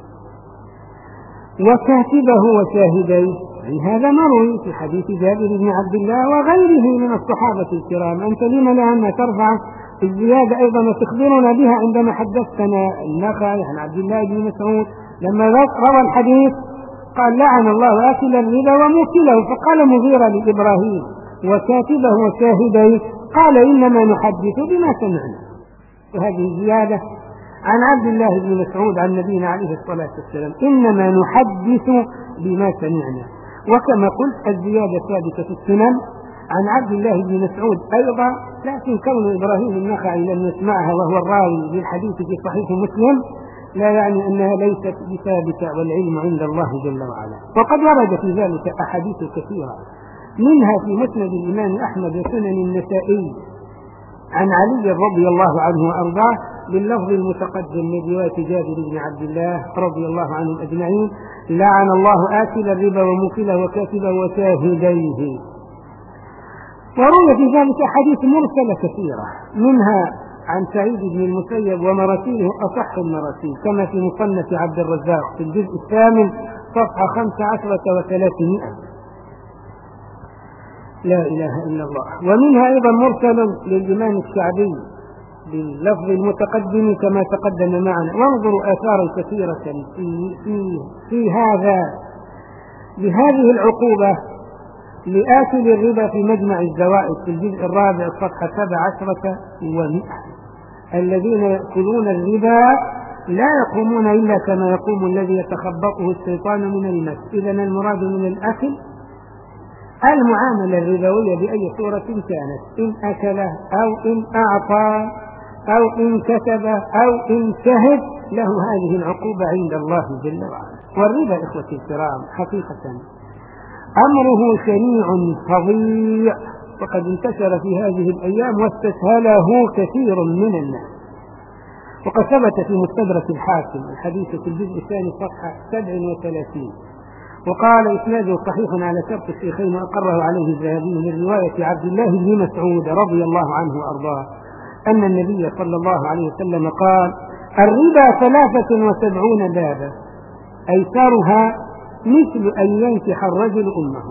وكاتبه وشاهديه، يعني هذا مروي في حديث جابر بن عبد الله وغيره من الصحابة الكرام، أنت لما لأن ترفع الزيادة أيضا وتخبرنا بها عندما حدثتنا النخعي عن عبد الله بن مسعود لما روى الحديث قال: لعن الله آكل الربا وموكله. فقال مغيرة لإبراهيم: وكاتبه وشاهديه، قال: إنما نحدث بما سمعنا. وهذه زيادة عن عبد الله بن مسعود عن نبينا عليه الصلاة والسلام: إنما نحدث بما سمعنا. وكما قلت الزيادة ثابتة في السنن عن عبد الله بن مسعود أيضا، لكن كون إبراهيم النخعي لم يسمعها وهو الراوي للحديث في صحيح مسلم لا يعني أنها ليست بثابتة، والعلم عند الله جل وعلا. وقد ورد في ذلك أحاديث كثيرة، منها في مسند الإمام أحمد وسنن النسائي عن علي رضي الله عنه وأرضاه باللفظ المتقدم من رواية جابر بن عبد الله رضي الله عنهم أجمعين: لعن الله آكل الربا وموكله وكاتبه وشاهديه. وروي في ذلك أحاديث مرسلة كثيرة، منها عن سعيد بن المسيب ومراسيله أصح المراسيل، كما في مصنف عبد الرزاق في الجزء الثامن صفحة خمس عشرة وثلاثمائة. لا إله إلا الله. ومنها أيضا مرسل للإمام الشعبي باللفظ المتقدم كما تقدم معنا. وانظروا آثارا كثيرة في, في, في هذا بهذه العقوبة لآكل الربا في مجمع الزوائد في الجزء الرابع صفحة سبع عشرة ومئة: الذين يأكلون الربا لا يقومون إلا كما يقوم الذي يتخبطه الشيطان من المس. إذن المراد من الأكل المعاملة الربوية بأي صورة كانت، إن أكله أو إن أعطى أو إن كتب أو إن شهد له هذه العقوبة عند الله جل وعلا. والربا إخوتي الكرام حقيقة أمره شنيع فظيع، وقد انتشر في هذه الأيام واستسهله كثير من الناس. وقد ثبت في مستدرك الحاكم الحديث في الجزء الثاني صفحة سبع وثلاثين، وقال إسناده صحيح على شرط الشيخين وأقره عليه الذهبي من رواية عبد الله بن مسعود رضي الله عنه وأرضاه أن النبي صلى الله عليه وسلم قال: الربا ثلاثة وسبعون بابا أيسرها مثل أن ينكح الرجل أمه.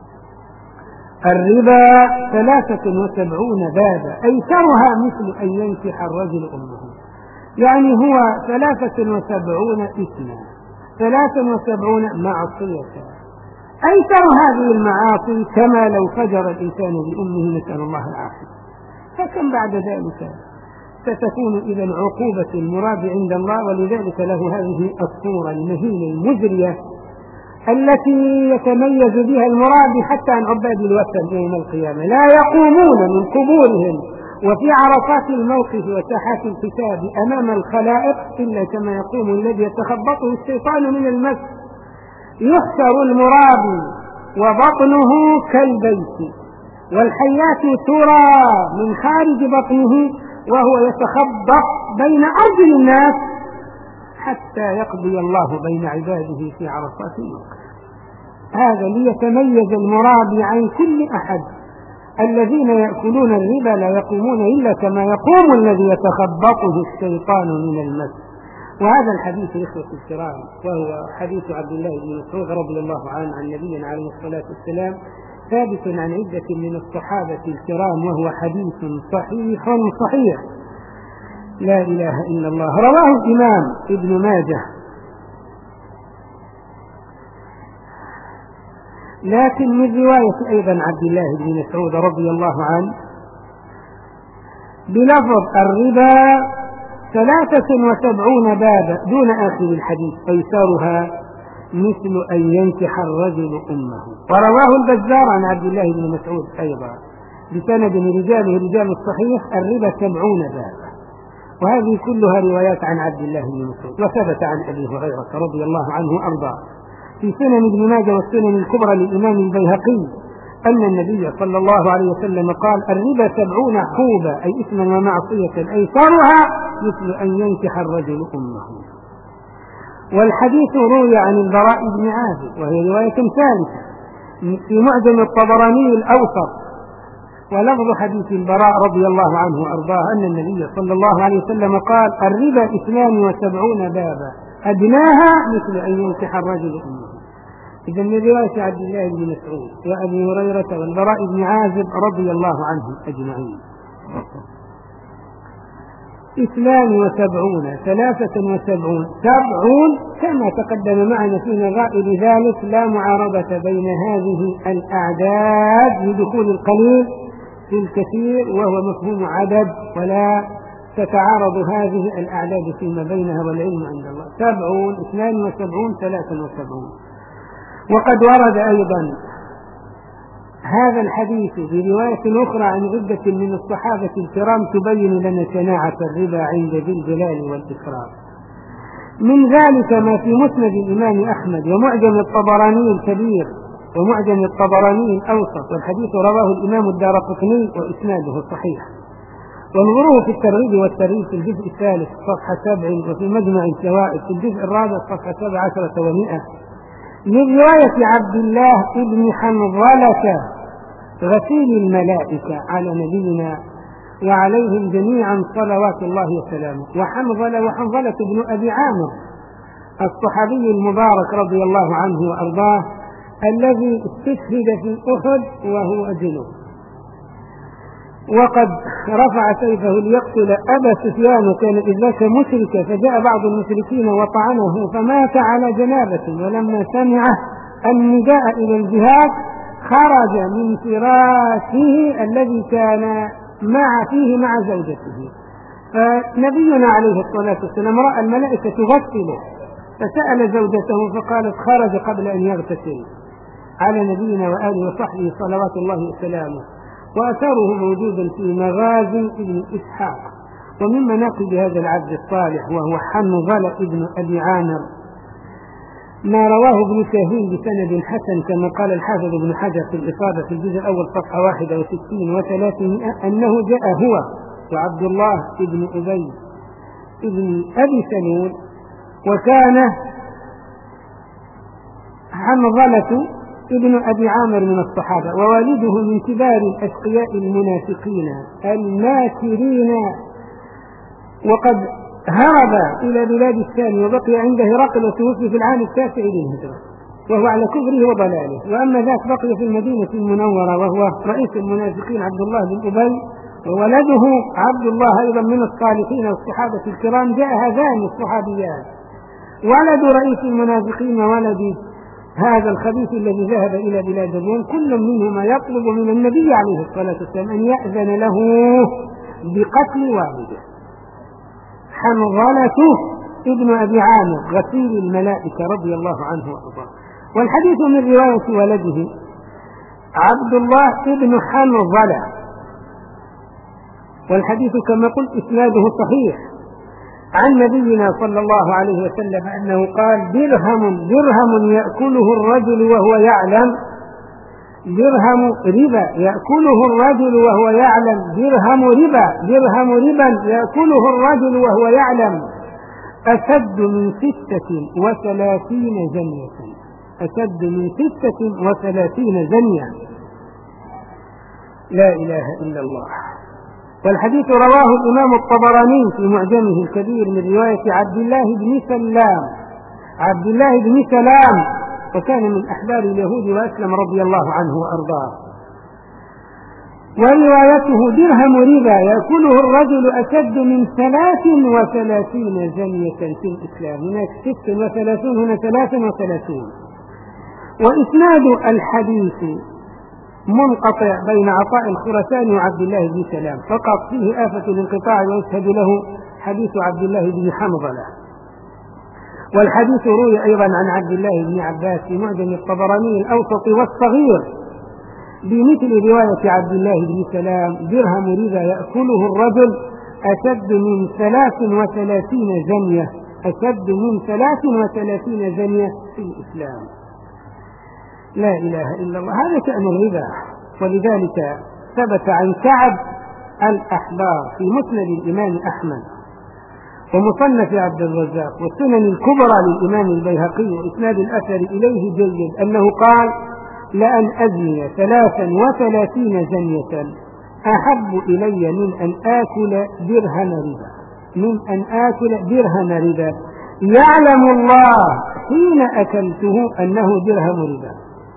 الربا ثلاثة وسبعون بابا أيسرها مثل أن ينكح الرجل أمه، يعني هو ثلاثة وسبعون إثما، ثلاثة وسبعون معصية. أيسر هذه المعاصي كما لو فجر الإنسان بأمه، نسأل الله العافية. فكم بعد ذلك ستكون إذا عقوبة المراد عند الله. ولذلك له هذه الصورة المهينة المجرية التي يتميز بها المراد حتى عن عباد الوثن يوم القيامة: لا يقومون من قبورهم وفي عرفات الموقف وساحات الكتاب أمام الخلائق إلا كما يقوم الذي يتخبطه الشيطان من المس. يحشر المرابي وبطنه كالبيت والحيات ترى من خارج بطنه وهو يتخبط بين أرجل الناس حتى يقضي الله بين عباده في عرفات الموقف. هذا ليتميز المرابي عن كل أحد. الذين يأكلون الربا لا يقومون إلا كما يقوم الذي يتخبطه الشيطان من المس. وهذا الحديث إخوة الكرام وهو حديث عبد الله بن مسعود رضي الله عنه عن نبينا عليه الصلاة والسلام ثابت عن عدة من الصحابة الكرام، وهو حديث صحيح صحيح لا إله إلا الله. رواه الإمام ابن ماجه، لكن من رواية أيضا عبد الله بن مسعود رضي الله عنه بلفظ: الربا ثلاثة وسبعون بابا دون آخر الحديث أيسرها مثل أن ينكح الرجل أمه. ورواه البزار عن عبد الله بن مسعود أيضا بسند من رجاله رجال الصحيح: الربا سبعون بابا. وهذه كلها روايات عن عبد الله بن مسعود. وثبت عن أبي هريرة رضي الله عنه أرضاه في سنن ابن ماجه والسنن الكبرى للإمام البيهقي أن النبي صلى الله عليه وسلم قال: الربا سبعون حوبا، أي إثما ومعصية أيسرها مثل أن ينكح الرجل أمه. والحديث روي عن البراء بن عازب وهي رواية ثالثة في معجم الطبراني الأوسط، ولفظ حديث البراء رضي الله عنه وأرضاه أن النبي صلى الله عليه وسلم قال: الربا اثنان وسبعون بابا أدناها مثل أن ينكح الرجل أمه. إذا من رواية عبد الله بن مسعود وأبي هريرة والبراء بن عازب رضي الله عنهم أجمعين. اثنان وسبعون، ثلاثة وسبعون، سبعون كما تقدم معنا في نظائر ذلك، لا معارضة بين هذه الأعداد لدخول القليل في الكثير وهو مفهوم عدد، ولا تتعارض هذه الأعداد فيما بينها والعلم عند الله. سبعون، اثنان وسبعون، ثلاثة وسبعون. وقد ورد أيضا هذا الحديث برواية أخرى عن عدة من الصحابة الكرام تبين لنا شناعة الربا عند ذي الجلال والإكرام. من ذلك ما في مسند الإمام أحمد ومعجم الطبراني الكبير ومعجم الطبراني الأوسط، والحديث رواه الإمام الدارقطني وإسناده صحيح. وانظروه في الترغيب والترهيب في الجزء الثالث صفحة سبع، وفي مجمع الفوائد في الجزء الرابع صفحة سبع عشرة ومئة، من رواية عبد الله بن حنظلة غسيل الملائكة على نبينا وعليهم جميعا صلوات الله وسلامه. وحنظلة وحنظلة بن أبي عامر الصحابي المبارك رضي الله عنه وأرضاه الذي استشهد في أحد وهو جنوب، وقد رفع سيفه ليقتل أبا سفيان وكان إذ ذاك مشركا، فجاء بعض المشركين وطعنه فمات على جنابة. ولما سمع النداء إلى الجهاد خرج من فراشه الذي كان مع فيه مع زوجته، فنبينا عليه الصلاة والسلام رأى الملائكة تغسله فسأل زوجته فقالت: خرج قبل أن يغتسل. على نبينا وآله وصحبه صلوات الله وسلامه. وأثاره موجود في مغازي ابن إسحاق. ومن مناقب هذا العبد الصالح وهو حنظلة ابن أبي عامر ما رواه ابن كاهين بسند حسن كما قال الحافظ ابن حجر في الإصابة في الجزء الأول صفحة واحدة وستين وثلاثمائة أنه جاء هو وعبد الله ابن أبي ابن أبي سلول، وكان حنظلة ابن أبي عامر من الصحابة، ووالده من كبار الأشقياء المنافقين الماكرين، وقد هرب إلى بلاد الشام وبقي عند هرقل وتوفي في العام التاسع للهجرة وهو على كفره وضلاله. وأما ذاك بقي في المدينة المنورة وهو رئيس المنافقين عبد الله بن أبي، وولده عبد الله أيضا من الصالحين والصحابة الكرام. جاء هذان الصحابيان ولد رئيس المنافقين وولد هذا الخبيث الذي ذهب إلى بلاد الروم، كل منهما يطلب من النبي عليه الصلاة والسلام أن يأذن له بقتل والده. حنظلة ابن أبي عامر غسيل الملائكة رضي الله عنه وأرضاه. والحديث من رواية ولده عبد الله ابن حنظلة، والحديث كما قلت إسناده صحيح عن نبينا صلى الله عليه وسلم أنه قال: درهم درهم يأكله الرجل وهو يعلم، درهم ربا يأكله الرجل وهو يعلم، درهم ربا درهم ربا يأكله الرجل وهو يعلم، أشد من ستة وثلاثين زنية، أشد من ستة وثلاثين زنية. لا إله إلا الله. والحديث رواه الإمام الطبراني في معجمه الكبير من رواية عبد الله بن سلام عبد الله بن سلام وكان من أحبار اليهود وأسلم رضي الله عنه وأرضاه. وروايته درهم ربا يأكله الرجل أشد من ثلاث وثلاثين زنية في الإسلام. هناك ست وثلاثون، هنا ثلاث وثلاثون. وإسناد الحديث منقطع بين عطاء الخرساني وعبد الله بن سلام فقط، فيه آفة الانقطاع ويشهد له حديث عبد الله بن حنظلة. والحديث روي أيضا عن عبد الله بن عباس في معجم الطبراني الأوسط والصغير بمثل رواية عبد الله بن سلام: درهم ربا يأكله الرجل أشد من ثلاث وثلاثين زنية، أشد من ثلاث وثلاثين زنية في الإسلام. لا إله إلا الله. هذا شأن الربا. ولذلك ثبت عن كعب الأحبار في مسند الإمام أحمد ومصنف عبد الرزاق والسنن الكبرى للإمام البيهقي وإسناد الأثر إليه جيد أنه قال: لأن أزني ثلاثا وثلاثين زنية أحب إلي من أن آكل درهم ربا من أن آكل درهم ربا يعلم الله حين أكلته أنه درهم ربا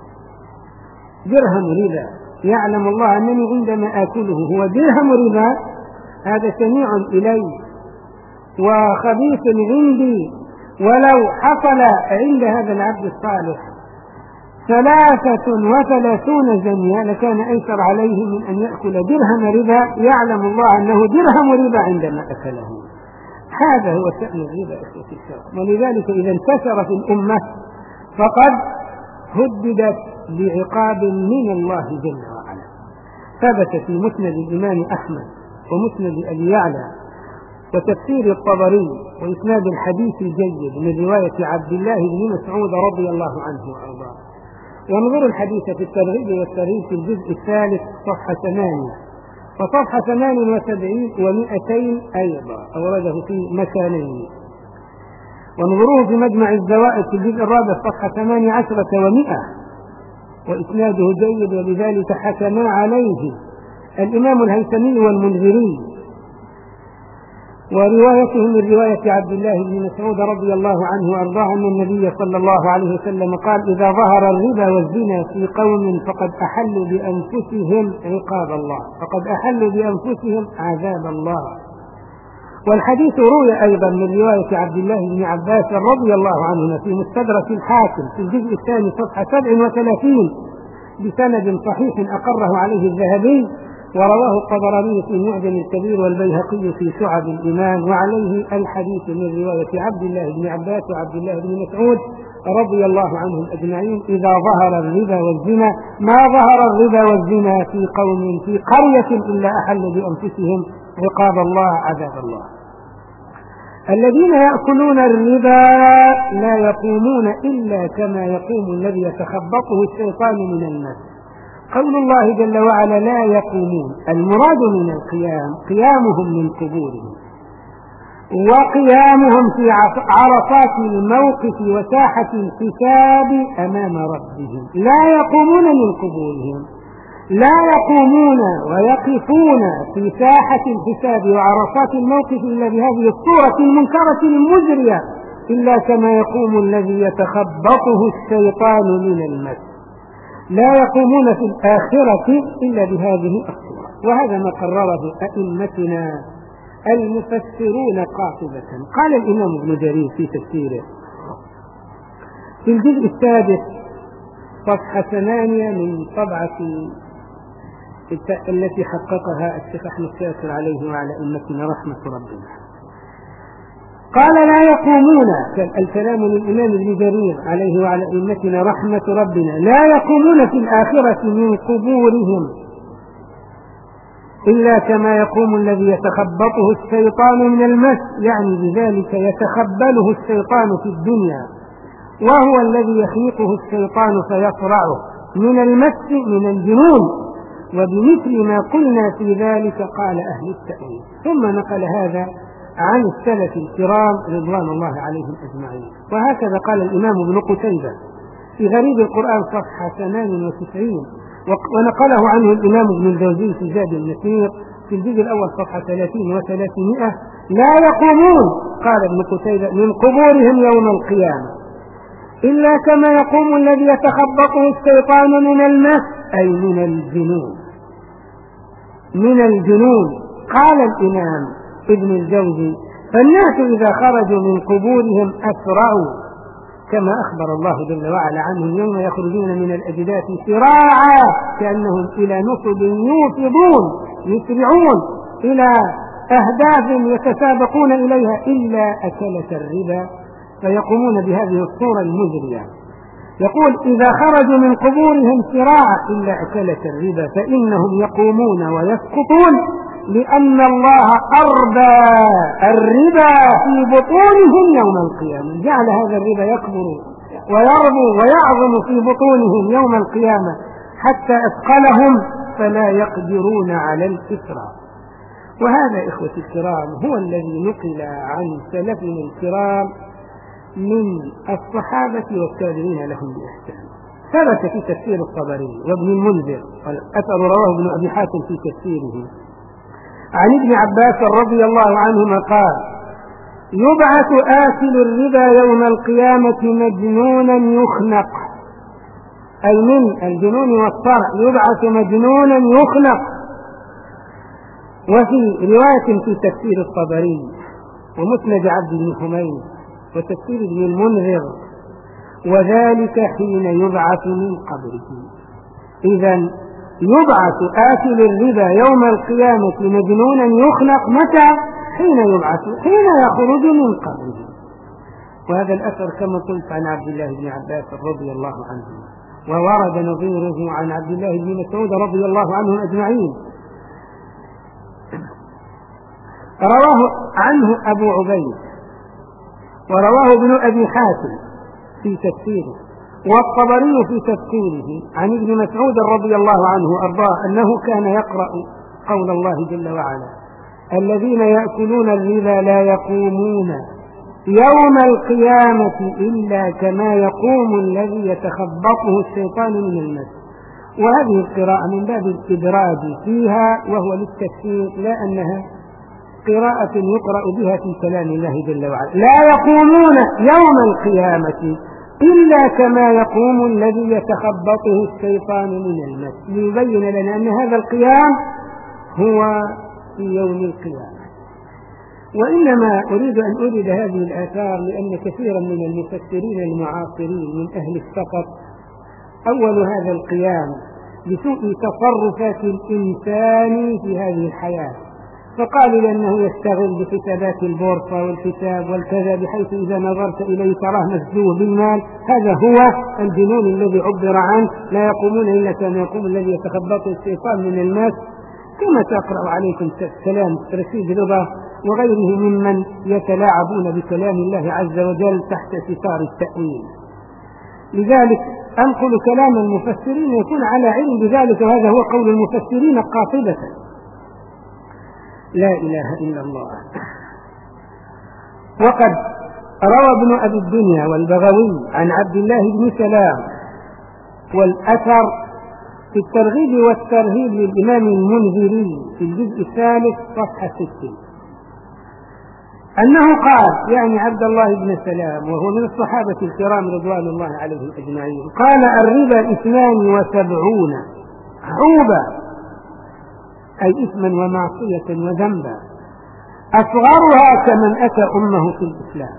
درهم ربا يعلم الله أنني عندما آكله هو درهم ربا. هذا سميع إلي وخبيث عندي. ولو حصل عند هذا العبد الصالح ثلاثة وثلاثون زنية لكان أيسر عليه من أن يأكل درهم ربا يعلم الله أنه درهم ربا عندما أكله. هذا هو شأن الربا. ولذلك إذا انتشر في الأمة فقد هددت بعقاب من الله جل وعلا. ثبت في مسند الإمام أحمد ومسند أبي يعلى وتفسير الطبري وإسناد الحديث جيد من رواية عبد الله بن مسعود رضي الله عنه وأرضاه. وانظروا الحديث في الترغيب والترهيب في الجزء الثالث صفحة ثمانية وصفحة ثمان وسبعين ومئتين أيضا أورده في مكانين. وانظروه في مجمع الزوائد في الجزء الرابع صفحة ثمان عشرة ومئة وإسناده جيد. ولذلك حكما عليه الإمام الهيثمي والمنذري. وروايته من رواية عبد الله بن مسعود رضي الله عنه وأرضاه أن النبي صلى الله عليه وسلم قال: إذا ظهر الربا والزنا في قوم فقد أحلوا بأنفسهم عقاب الله فقد أحلوا بأنفسهم عذاب الله. والحديث روي أيضا من رواية عبد الله بن عباس رضي الله عنهما في مستدرك الحاكم في الجزء الثاني صفحة سبع وثلاثين بسند صحيح أقره عليه الذهبي. ورواه الطبراني في معجم الكبير والبيهقي في شعب الإيمان. وعليه الحديث من رواية عبد الله بن عباس وعبد الله بن مسعود رضي الله عنهم أجمعين: إذا ظهر الربا والزنا ما ظهر الربا والزنا في قوم في قرية إلا أحلوا بأنفسهم عقاب الله عذاب الله. الذين يأكلون الربا لا يقومون إلا كما يقوم الذي يتخبطه الشيطان من المس. قول الله جل وعلا لا يقومون، المراد من القيام قيامهم من قبورهم وقيامهم في عرصات الموقف وساحة الحساب أمام ربهم. لا يقومون من قبورهم، لا يقومون ويقفون في ساحة الحساب وعرصات الموقف إلا بهذه الصورة المنكرة المزرية إلا كما يقوم الذي يتخبطه الشيطان من المس. لا يقومون في الآخرة إلا بهذه الصورة. وهذا ما قرره أئمتنا المفسرون قاطبة. قال الإمام ابن جرير في تفسيره في الجزء السادس صفحة ثمانية من طبعة التي حققها الشيخ أحمد شاكر عليه وعلى أئمتنا رحمة ربنا. قال لا يقومون، الكلام للإمام ابن جرير عليه وعلى أئمتنا رحمة ربنا، لا يقومون في الآخرة من قبورهم إلا كما يقوم الذي يتخبطه الشيطان من المس، يعني بذلك يتخبله الشيطان في الدنيا وهو الذي يخلقه الشيطان فيصرعه من المس من الجنون. وبمثل ما قلنا في ذلك قال أهل التأويل. ثم نقل هذا عن السلف الكرام رضوان الله عليهم أجمعين. وهكذا قال الإمام ابن قتيبة في غريب القرآن صفحة ثمان وتسعين، ونقله عنه الإمام ابن الجوزي في زاد المسير في الجزء الأول صفحة ثلاثين وثلاثمائة: لا يقومون قال ابن قتيبة من قبورهم يوم القيامة إلا كما يقوم الذي يتخبطه الشيطان من المس، أي من الجنون من الجنون. قال الإمام ابن الجوزي: فالناس إذا خرجوا من قبورهم أسرعوا كما أخبر الله جل وعلا عنهم يوم يخرجون من الأجداث سراعا كأنهم إلى نصب يوفضون، يسرعون إلى أهداف يتسابقون إليها إلا أكلة الربا، فيقومون بهذه الصورة المزرية. يقول: إذا خرجوا من قبورهم سراعا إلا أكلة الربا فإنهم يقومون ويسقطون لأن الله أربى الربا في بطونهم يوم القيامة، جعل هذا الربا يكبر ويربو ويعظم في بطونهم يوم القيامة حتى أثقلهم فلا يقدرون على الفطرة. وهذا إخوتي الكرام هو الذي نقل عن سلفنا الكرام من الصحابة والتابعين لهم بإحسان. ثبت في تفسير الطبري وابن المنذر، والأثر رواه ابن أبي حاتم في تفسيره عن ابن عباس رضي الله عنهما قال: يبعث آكل الربا يوم القيامة مجنونا يخنق، أي من الجنون والصرع، يبعث مجنونا يخنق. وفي رواية في تفسير الطبري ومسند عبد بن حميد وتفسير ابن المنذر: وذلك حين يبعث من قبره. إذن يبعث آكل الربا يوم القيامة مجنونا يخنق متى؟ حين يبعث، حين يخرج من قبره. وهذا الأثر كما قلت عن عبد الله بن عباس رضي الله عنه، وورد نظيره عن عبد الله بن مسعود رضي الله عنهم أجمعين. رواه عنه أبو عبيد ورواه ابن أبي حاتم في تفسيره، والطبري في تفسيره عن ابن مسعود رضي الله عنه أرضاه أنه كان يقرأ قول الله جل وعلا: الذين يأكلون الربا لا يقومون يوم القيامة إلا كما يقوم الذي يتخبطه الشيطان من المس. وهذه القراءة من باب الإدراج فيها، وهو للتفسير لا أنها قراءة يقرأ بها في كلام الله جل وعلا. لا يقومون يوم القيامة إلا كما يقوم الذي يتخبطه الشيطان من المس، ليبين لنا أن هذا القيام هو في يوم القيامة. وإنما أريد أن أريد هذه الآثار لأن كثيرا من المفسرين المعاصرين من أهل السقط أول هذا القيام بسوء تصرفات الإنسان في هذه الحياة، فقالوا لأنه يشتغل بحسابات البورصة والكتاب والكذا، بحيث إذا نظرت إليه تراه مسجوه بالمال. هذا هو الجنون الذي عبر عنه: لا يقومون إلا كما يقوم الذي يتخبطه الشيطان من الماس. كما تقرأ عليكم كلام رشيد رضا وغيره ممن يتلاعبون بكلام الله عز وجل تحت ستار التأويل. لذلك أنقل كلام المفسرين يكون على علم بذلك، وهذا هو قول المفسرين قاطبة. لا إله إلا الله. وقد روى ابن أبي الدنيا والبغوي عن عبد الله بن سلام والأثر في الترغيب والترهيب للإمام المنذري في الجزء الثالث صفحة ستين أنه قال، يعني عبد الله بن سلام وهو من الصحابة الكرام رضوان الله عليهم أجمعين، قال: الربا اثنان وسبعون حوبا، أي إثما ومعصية وذنبا، أصغرها كمن أتى أمه في الإسلام،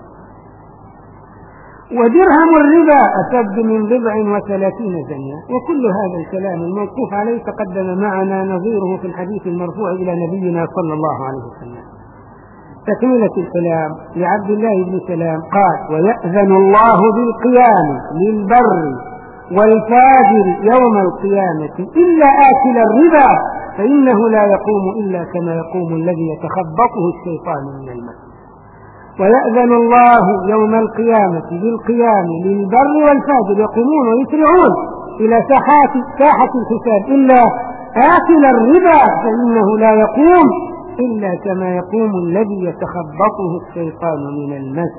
ودرهم الربا أشد من بضع وثلاثين زنيا. وكل هذا الكلام الموقوف عليه تقدم معنا نظيره في الحديث المرفوع إلى نبينا صلى الله عليه وسلم. تكملة الكلام لعبد الله بن سلام قال: ويأذن الله بالقيام للبر والفاجر يوم القيامة إلا آكل الربا فإنه لا يقوم إلا كما يقوم الذي يتخبطه الشيطان من المس. ويأذن الله يوم القيامة بالقيام للبر والفاجر، يقومون ويسرعون إلى ساحات ساحة الحساب، إلا آكل الربا فإنه لا يقوم إلا كما يقوم الذي يتخبطه الشيطان من المس.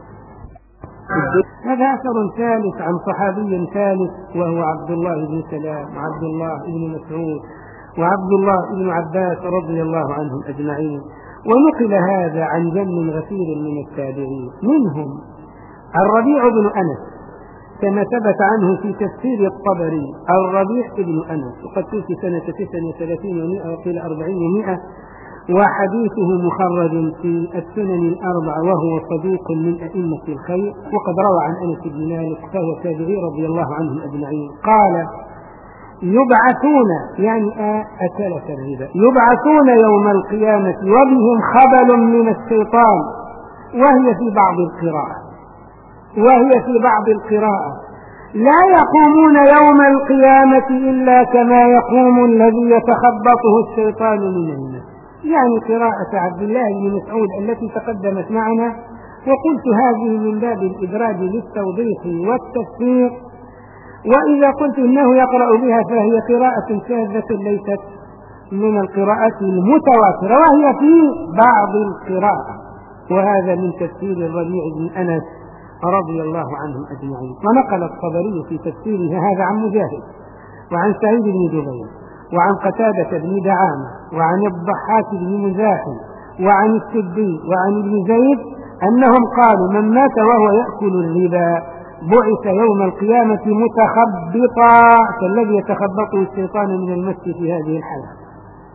هذا أثر ثالث عن صحابي ثالث وهو عبد الله بن سلام وعبد الله بن مسعود وعبد الله بن عباس رضي الله عنهم أجمعين. ونقل هذا عن جم غفير من التابعين، منهم الربيع بن أنس كما ثبت عنه في تفسير الطبري، الربيع بن أنس وقد توفي سنة تسع وثلاثين ومائة وقيل أربعين ومائة، وحديثه مخرج في السنن الأربع وهو صديق من أئمة الخير، وقد روى عن أنس بن مالك فهو تابعي رضي الله عنهم أجمعين قال: يبعثون، يعني أكلة الربا، يبعثون يوم القيامة وبهم خبل من الشيطان، وهي في بعض القراءة وهي في بعض القراءة لا يقومون يوم القيامة إلا كما يقوم الذي يتخبطه الشيطان من الناس. يعني قراءة عبد الله بن مسعود التي تقدمت معنا وقلت هذه من باب الإدراج للتوضيح والتفسير، وإذا قلت إنه يقرأ بها فهي قراءة شاذة ليست من القراءة المتواترة، وهي في بعض القراءة. وهذا من تفسير الربيع بن أنس رضي الله عنهم أجمعين. ونقل الطبري في تفسيره هذا عن مجاهد وعن سعيد بن جبير وعن قتادة بن دعامة وعن الضحاك بن مزاحم وعن السدي وعن ابن زيد أنهم قالوا: من مات وهو يأكل الربا بعث يوم القيامة متخبطا كالذي يتخبطه الشيطان من المس في هذه الحالة.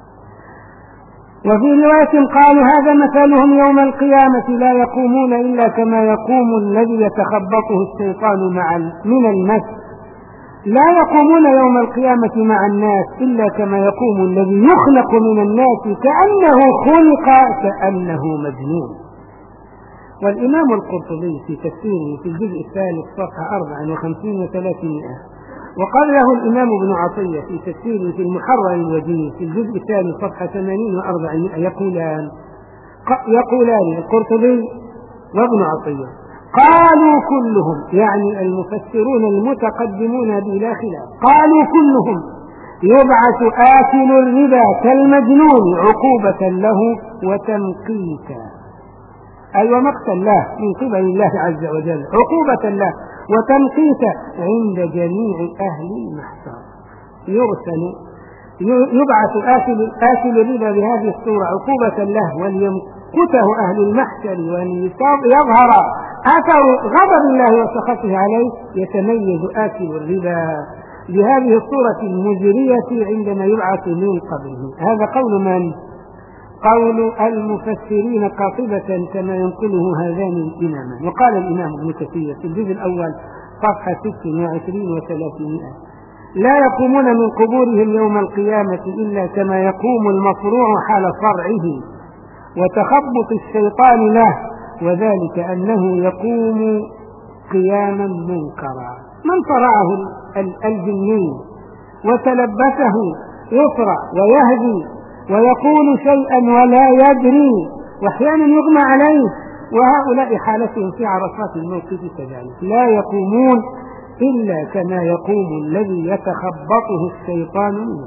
وفي رواية قالوا: هذا مثلهم يوم القيامة لا يقومون إلا كما يقوم الذي يتخبطه الشيطان مع من المس، لا يقومون يوم القيامة مع الناس إلا كما يقوم الذي يخلق من الناس كأنه خلق كأنه مجنون. والإمام القرطبي في تفسيره في الجزء الثالث صفحة أربعة وخمسين وثلاثمائة، وقال له الإمام ابن عطية في تفسيره في المحرر الوجيز في الجزء الثاني صفحة ثمانين وأربعمائة يقولان يقولان القرطبي وابن عطية: قالوا كلهم، يعني المفسرون المتقدمون بلا خلاف، قالوا كلهم: يبعث آكل الربا كالمجنون عقوبة له وتنقيتا، أي أيوة ومقتا له من قبل الله عز وجل، عقوبة له وتنقيتا عند جميع أهل المحشر. يرسل يبعث آكل آكل الربا بهذه الصورة عقوبة له وليمقته أهل المحشر وليظهر أثر غضب الله وسخطه عليه، يتميز آكل الربا بهذه الصورة المجرية عندما يبعث من قبله. هذا قول من؟ قول المفسرين قاطبة كما ينقله هذان الإمامان. وقال الإمام ابن كثير في الجزء الأول صفحة ست وعشرين وثلاثمائة: لا يقومون من قبورهم يوم القيامة إلا كما يقوم المصروع حال صرعه وتخبط الشيطان له، وذلك أنه يقوم قياما منكرا. من صرعه الجني وتلبسه يصرع ويهدي ويقول شيئا ولا يدري، واحيانا يغمى عليه، وهؤلاء حالتهم في عرصات الموقف كذلك، لا يقومون إلا كما يقوم الذي يتخبطه الشيطان منه.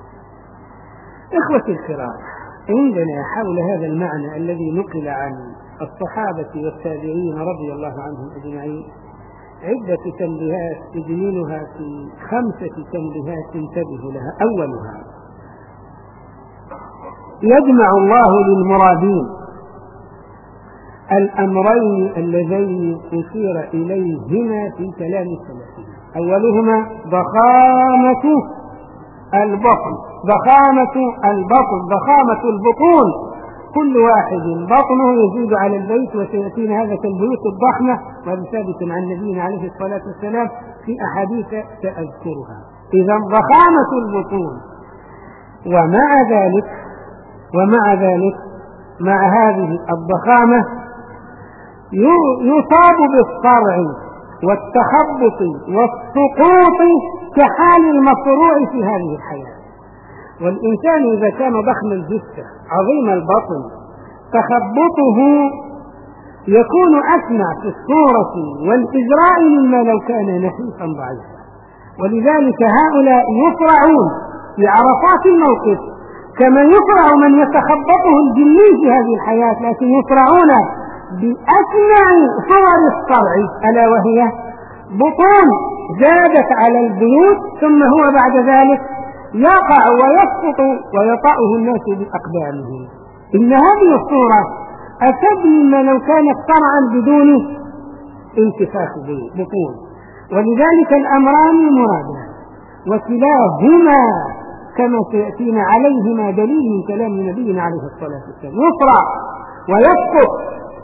إخوتي الكرام، عندنا حول هذا المعنى الذي نقل عن الصحابة والتابعين رضي الله عنهم أجمعين عدة تنبيهات تدينها في خمسة تنبيهات تنتبه لها. أولها: يجمع الله للمرادين الأمرين اللذين أشير إليهما في كلام السلف. أولهما ضخامة البطن، ضخامة البطن ضخامة البطون، كل واحد بطنه يزيد على البيت، وسيأتينا هذا البيوت الضخمة، وهذا ثابت عن نبينا عليه الصلاة والسلام في أحاديث سأذكرها. إذا ضخامة البطون، ومع ذلك ومع ذلك مع هذه الضخامة يصاب بالصرع والتخبط والسقوط كحال المصروع في هذه الحياة. والإنسان إذا كان ضخم الجثة عظيم البطن تخبطه يكون أسمع في الصورة والإجراء مما لو كان نحيفا ضعيفا. ولذلك هؤلاء يصرعون في عرصات الموقف كما يصرع من يتخبطه الجني في هذه الحياة، لكن يصرعون بأسمع صور الصرع، ألا وهي بطون زادت على البيوت، ثم هو بعد ذلك يقع ويسقط ويطأه الناس بأقدامه. إن هذه الصورة أشد مما لو كانت صرعا بدون انتفاخ بطون. ولذلك الأمران مرادان، وكلاهما كما سيأتينا عليهما دليل من كلام نبينا عليه الصلاة والسلام، يصرع ويسقط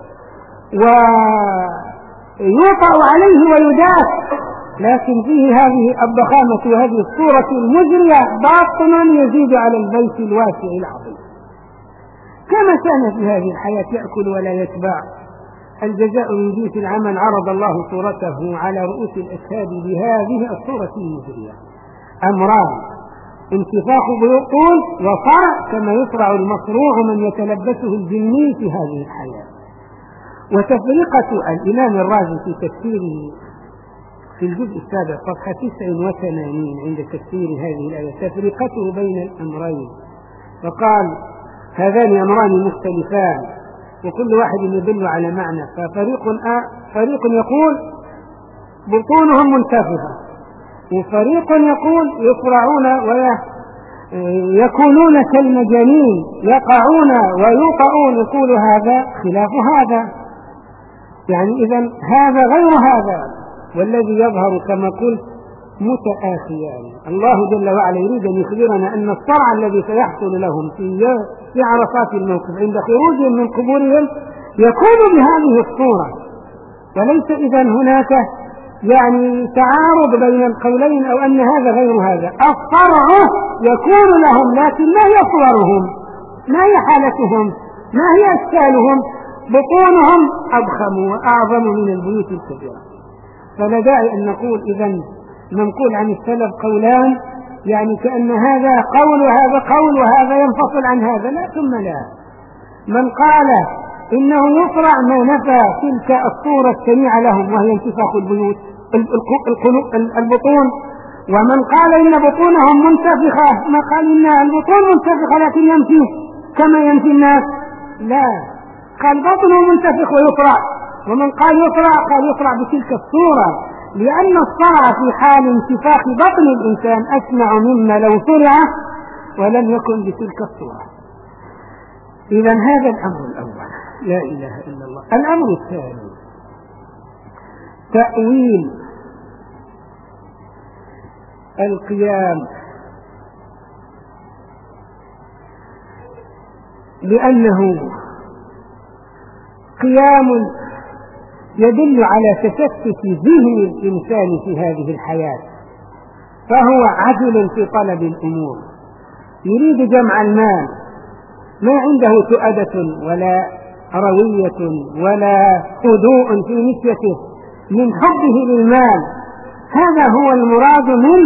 ويوطأ عليه ويداس، لكن فيه هذه الضخامة وهذه الصورة المجرية باطنا يزيد على البيت الواسع العظيم. كما كان في هذه الحياة يأكل ولا يشبع، الجزاء من جنس العمل، عرض الله صورته على رؤوس الأشهاد بهذه الصورة المجرية. أمران: انتفاخ بطون وصرع كما يصرع المصروع من يتلبسه الجني في هذه الحياة. وتفرقة الإمام الرازي في تفسيره في الجزء السابع صفحة تسع وثمانين عند تفسير هذه الآية تفرقته بين الأمرين، فقال هذان أمران مختلفان وكل واحد يدل على معنى، ففريق آه فريق يقول بطونهم منتفخة، وفريق يقول يصرعون ويكونون كالمجانين يقعون ويوطؤون، يقول هذا خلاف هذا، يعني إذن هذا غير هذا، والذي يظهر كما قلت متآخيان. الله جل وعلا يريد أن يخبرنا أن الصرع الذي سيحصل لهم في في عرصات الموقف عند خروجهم من قبورهم يكون بهذه الصورة، وليس إذن هناك يعني تعارض بين القولين أو أن هذا غير هذا. الصرع يكون لهم لكن ما هي صورهم، ما هي حالتهم، ما هي أشكالهم، بطونهم أضخم وأعظم من البيوت الكبيرة. فلا داعي أن نقول إذن منقول عن السلف قولان يعني كأن هذا قول وهذا قول وهذا ينفصل عن هذا، لا ثم لا. من قال إنه يصرع ما نفى تلك الصورة السميعة لهم وهي انتفاخ البيوت البطون، ومن قال إن بطونهم منتفخة ما قال إن البطون منتفخة لكن ينفي كما ينفي الناس، لا، قال بطنه منتفخ ويصرع، ومن قال يصرع قال يصرع بتلك الصورة، لأن الصرع في حال انتفاخ بطن الإنسان أسمع مما لو صرع ولم يكن بتلك الصورة. إذن هذا الأمر الأول، لا إله إلا الله. الأمر الثاني تأويل القيام، لأنه قيام يدل على تشتت ذهن الإنسان في هذه الحياة، فهو عجل في طلب الأمور، يريد جمع المال، ما عنده تؤدة ولا روية ولا هدوء في نسيته من حبه للمال. هذا هو المراد من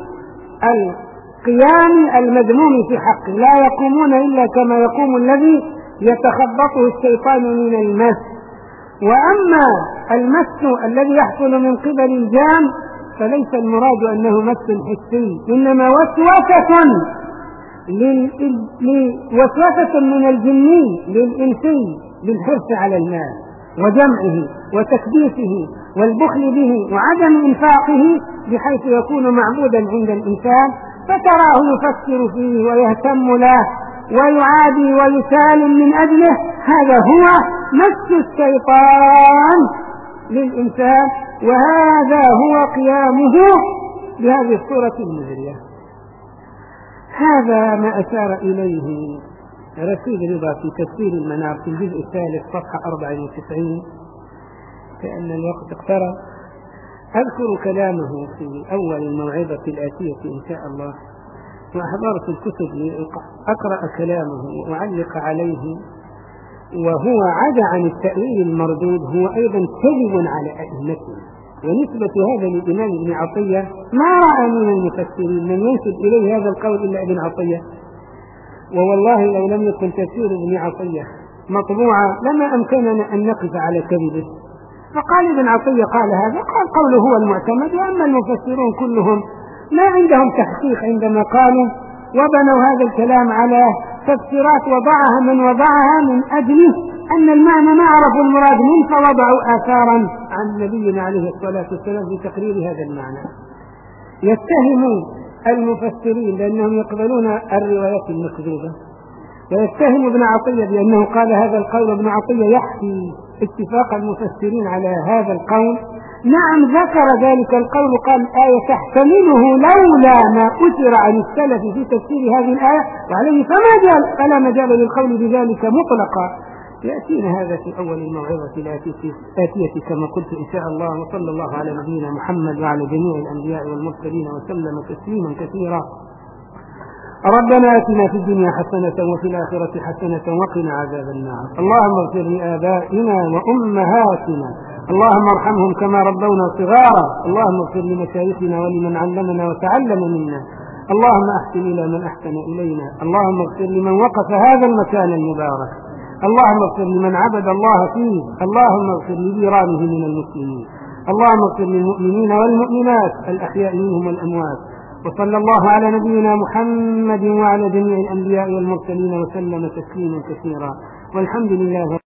القيام المذموم في حقه، لا يقومون إلا كما يقوم الذي يتخبطه الشيطان من المس. وأما المس الذي يحصل من قبل الجان فليس المراد أنه مس حسي، إنما وسوسة وسوسة من الجني للإنسي بالحرص على المال وجمعه وتكديسه والبخل به وعدم إنفاقه بحيث يكون معبودا عند الإنسان، فتراه يفكر فيه ويهتم له ويعادي ويسالم من أجله. هذا هو مس الشيطان للإنسان، وهذا هو قيامه بهذه الصورة المزرية. هذا ما أشار إليه رشيد رضا في تفسير المنار في الجزء الثالث صفحة أربعة وتسعين، كأن الوقت اقترب. أذكر كلامه في أول الموعظة الآتية إن شاء الله، وأحضرت الكتب لأقرأ كلامه وأعلق عليه. وهو عدا عن التأويل المردود هو أيضا كذب على أئمته، ونسبة هذا للإمام ابن عطية ما رأى من المفسرين من ينسب إليه هذا القول إلا ابن عطية، ووالله لو لم يكن تفسير ابن عطية مطبوعا لما أمكننا أن نقف على كذبه. فقال ابن عطية قال هذا، قال قوله هو المعتمد، وأما المفسرون كلهم ما عندهم تحقيق عندما قالوا وبنوا هذا الكلام على تفسيرات وضعها من وضعها من أجل أن المعنى ما عرفوا المراد منه فوضعوا آثارا عن نبينا عليه الصلاة والسلام في تقرير هذا المعنى. يتهموا المفسرين لأنهم يقبلون الروايات المكذوبة، ويتهم ابن عطية بأنه قال هذا القول. ابن عطية يحكي اتفاق المفسرين على هذا القول. نعم ذكر ذلك القول، قال آية تحتمله لولا ما أثر عن السلف في تفسير هذه الآية، وعليه فما جال فلا مجال للقول بذلك مطلقا. يأتينا هذا في أول الموعظة الآتية كما قلت إن شاء الله. وصلى الله على نبينا محمد وعلى جميع الأنبياء والمرسلين وسلم تسليما كثيرا. ربنا آتنا في الدنيا حسنة وفي الآخرة حسنة وقنا عذاب النار. اللهم اغفر لآبائنا وأمهاتنا، اللهم ارحمهم كما ربونا صغارا. اللهم اغفر لمشايخنا ولمن علمنا وتعلم منا. اللهم احسن إلى من أحسن إلينا. اللهم اغفر لمن وقف هذا المكان المبارك. اللهم اغفر لمن عبد الله فيه، اللهم اغفر لجيرانه من المسلمين، اللهم اغفر للمؤمنين والمؤمنات الأحياء منهم والأموات. وصلى الله على نبينا محمد وعلى جميع الأنبياء والمرسلين وسلم تسليما كثيرا، والحمد لله.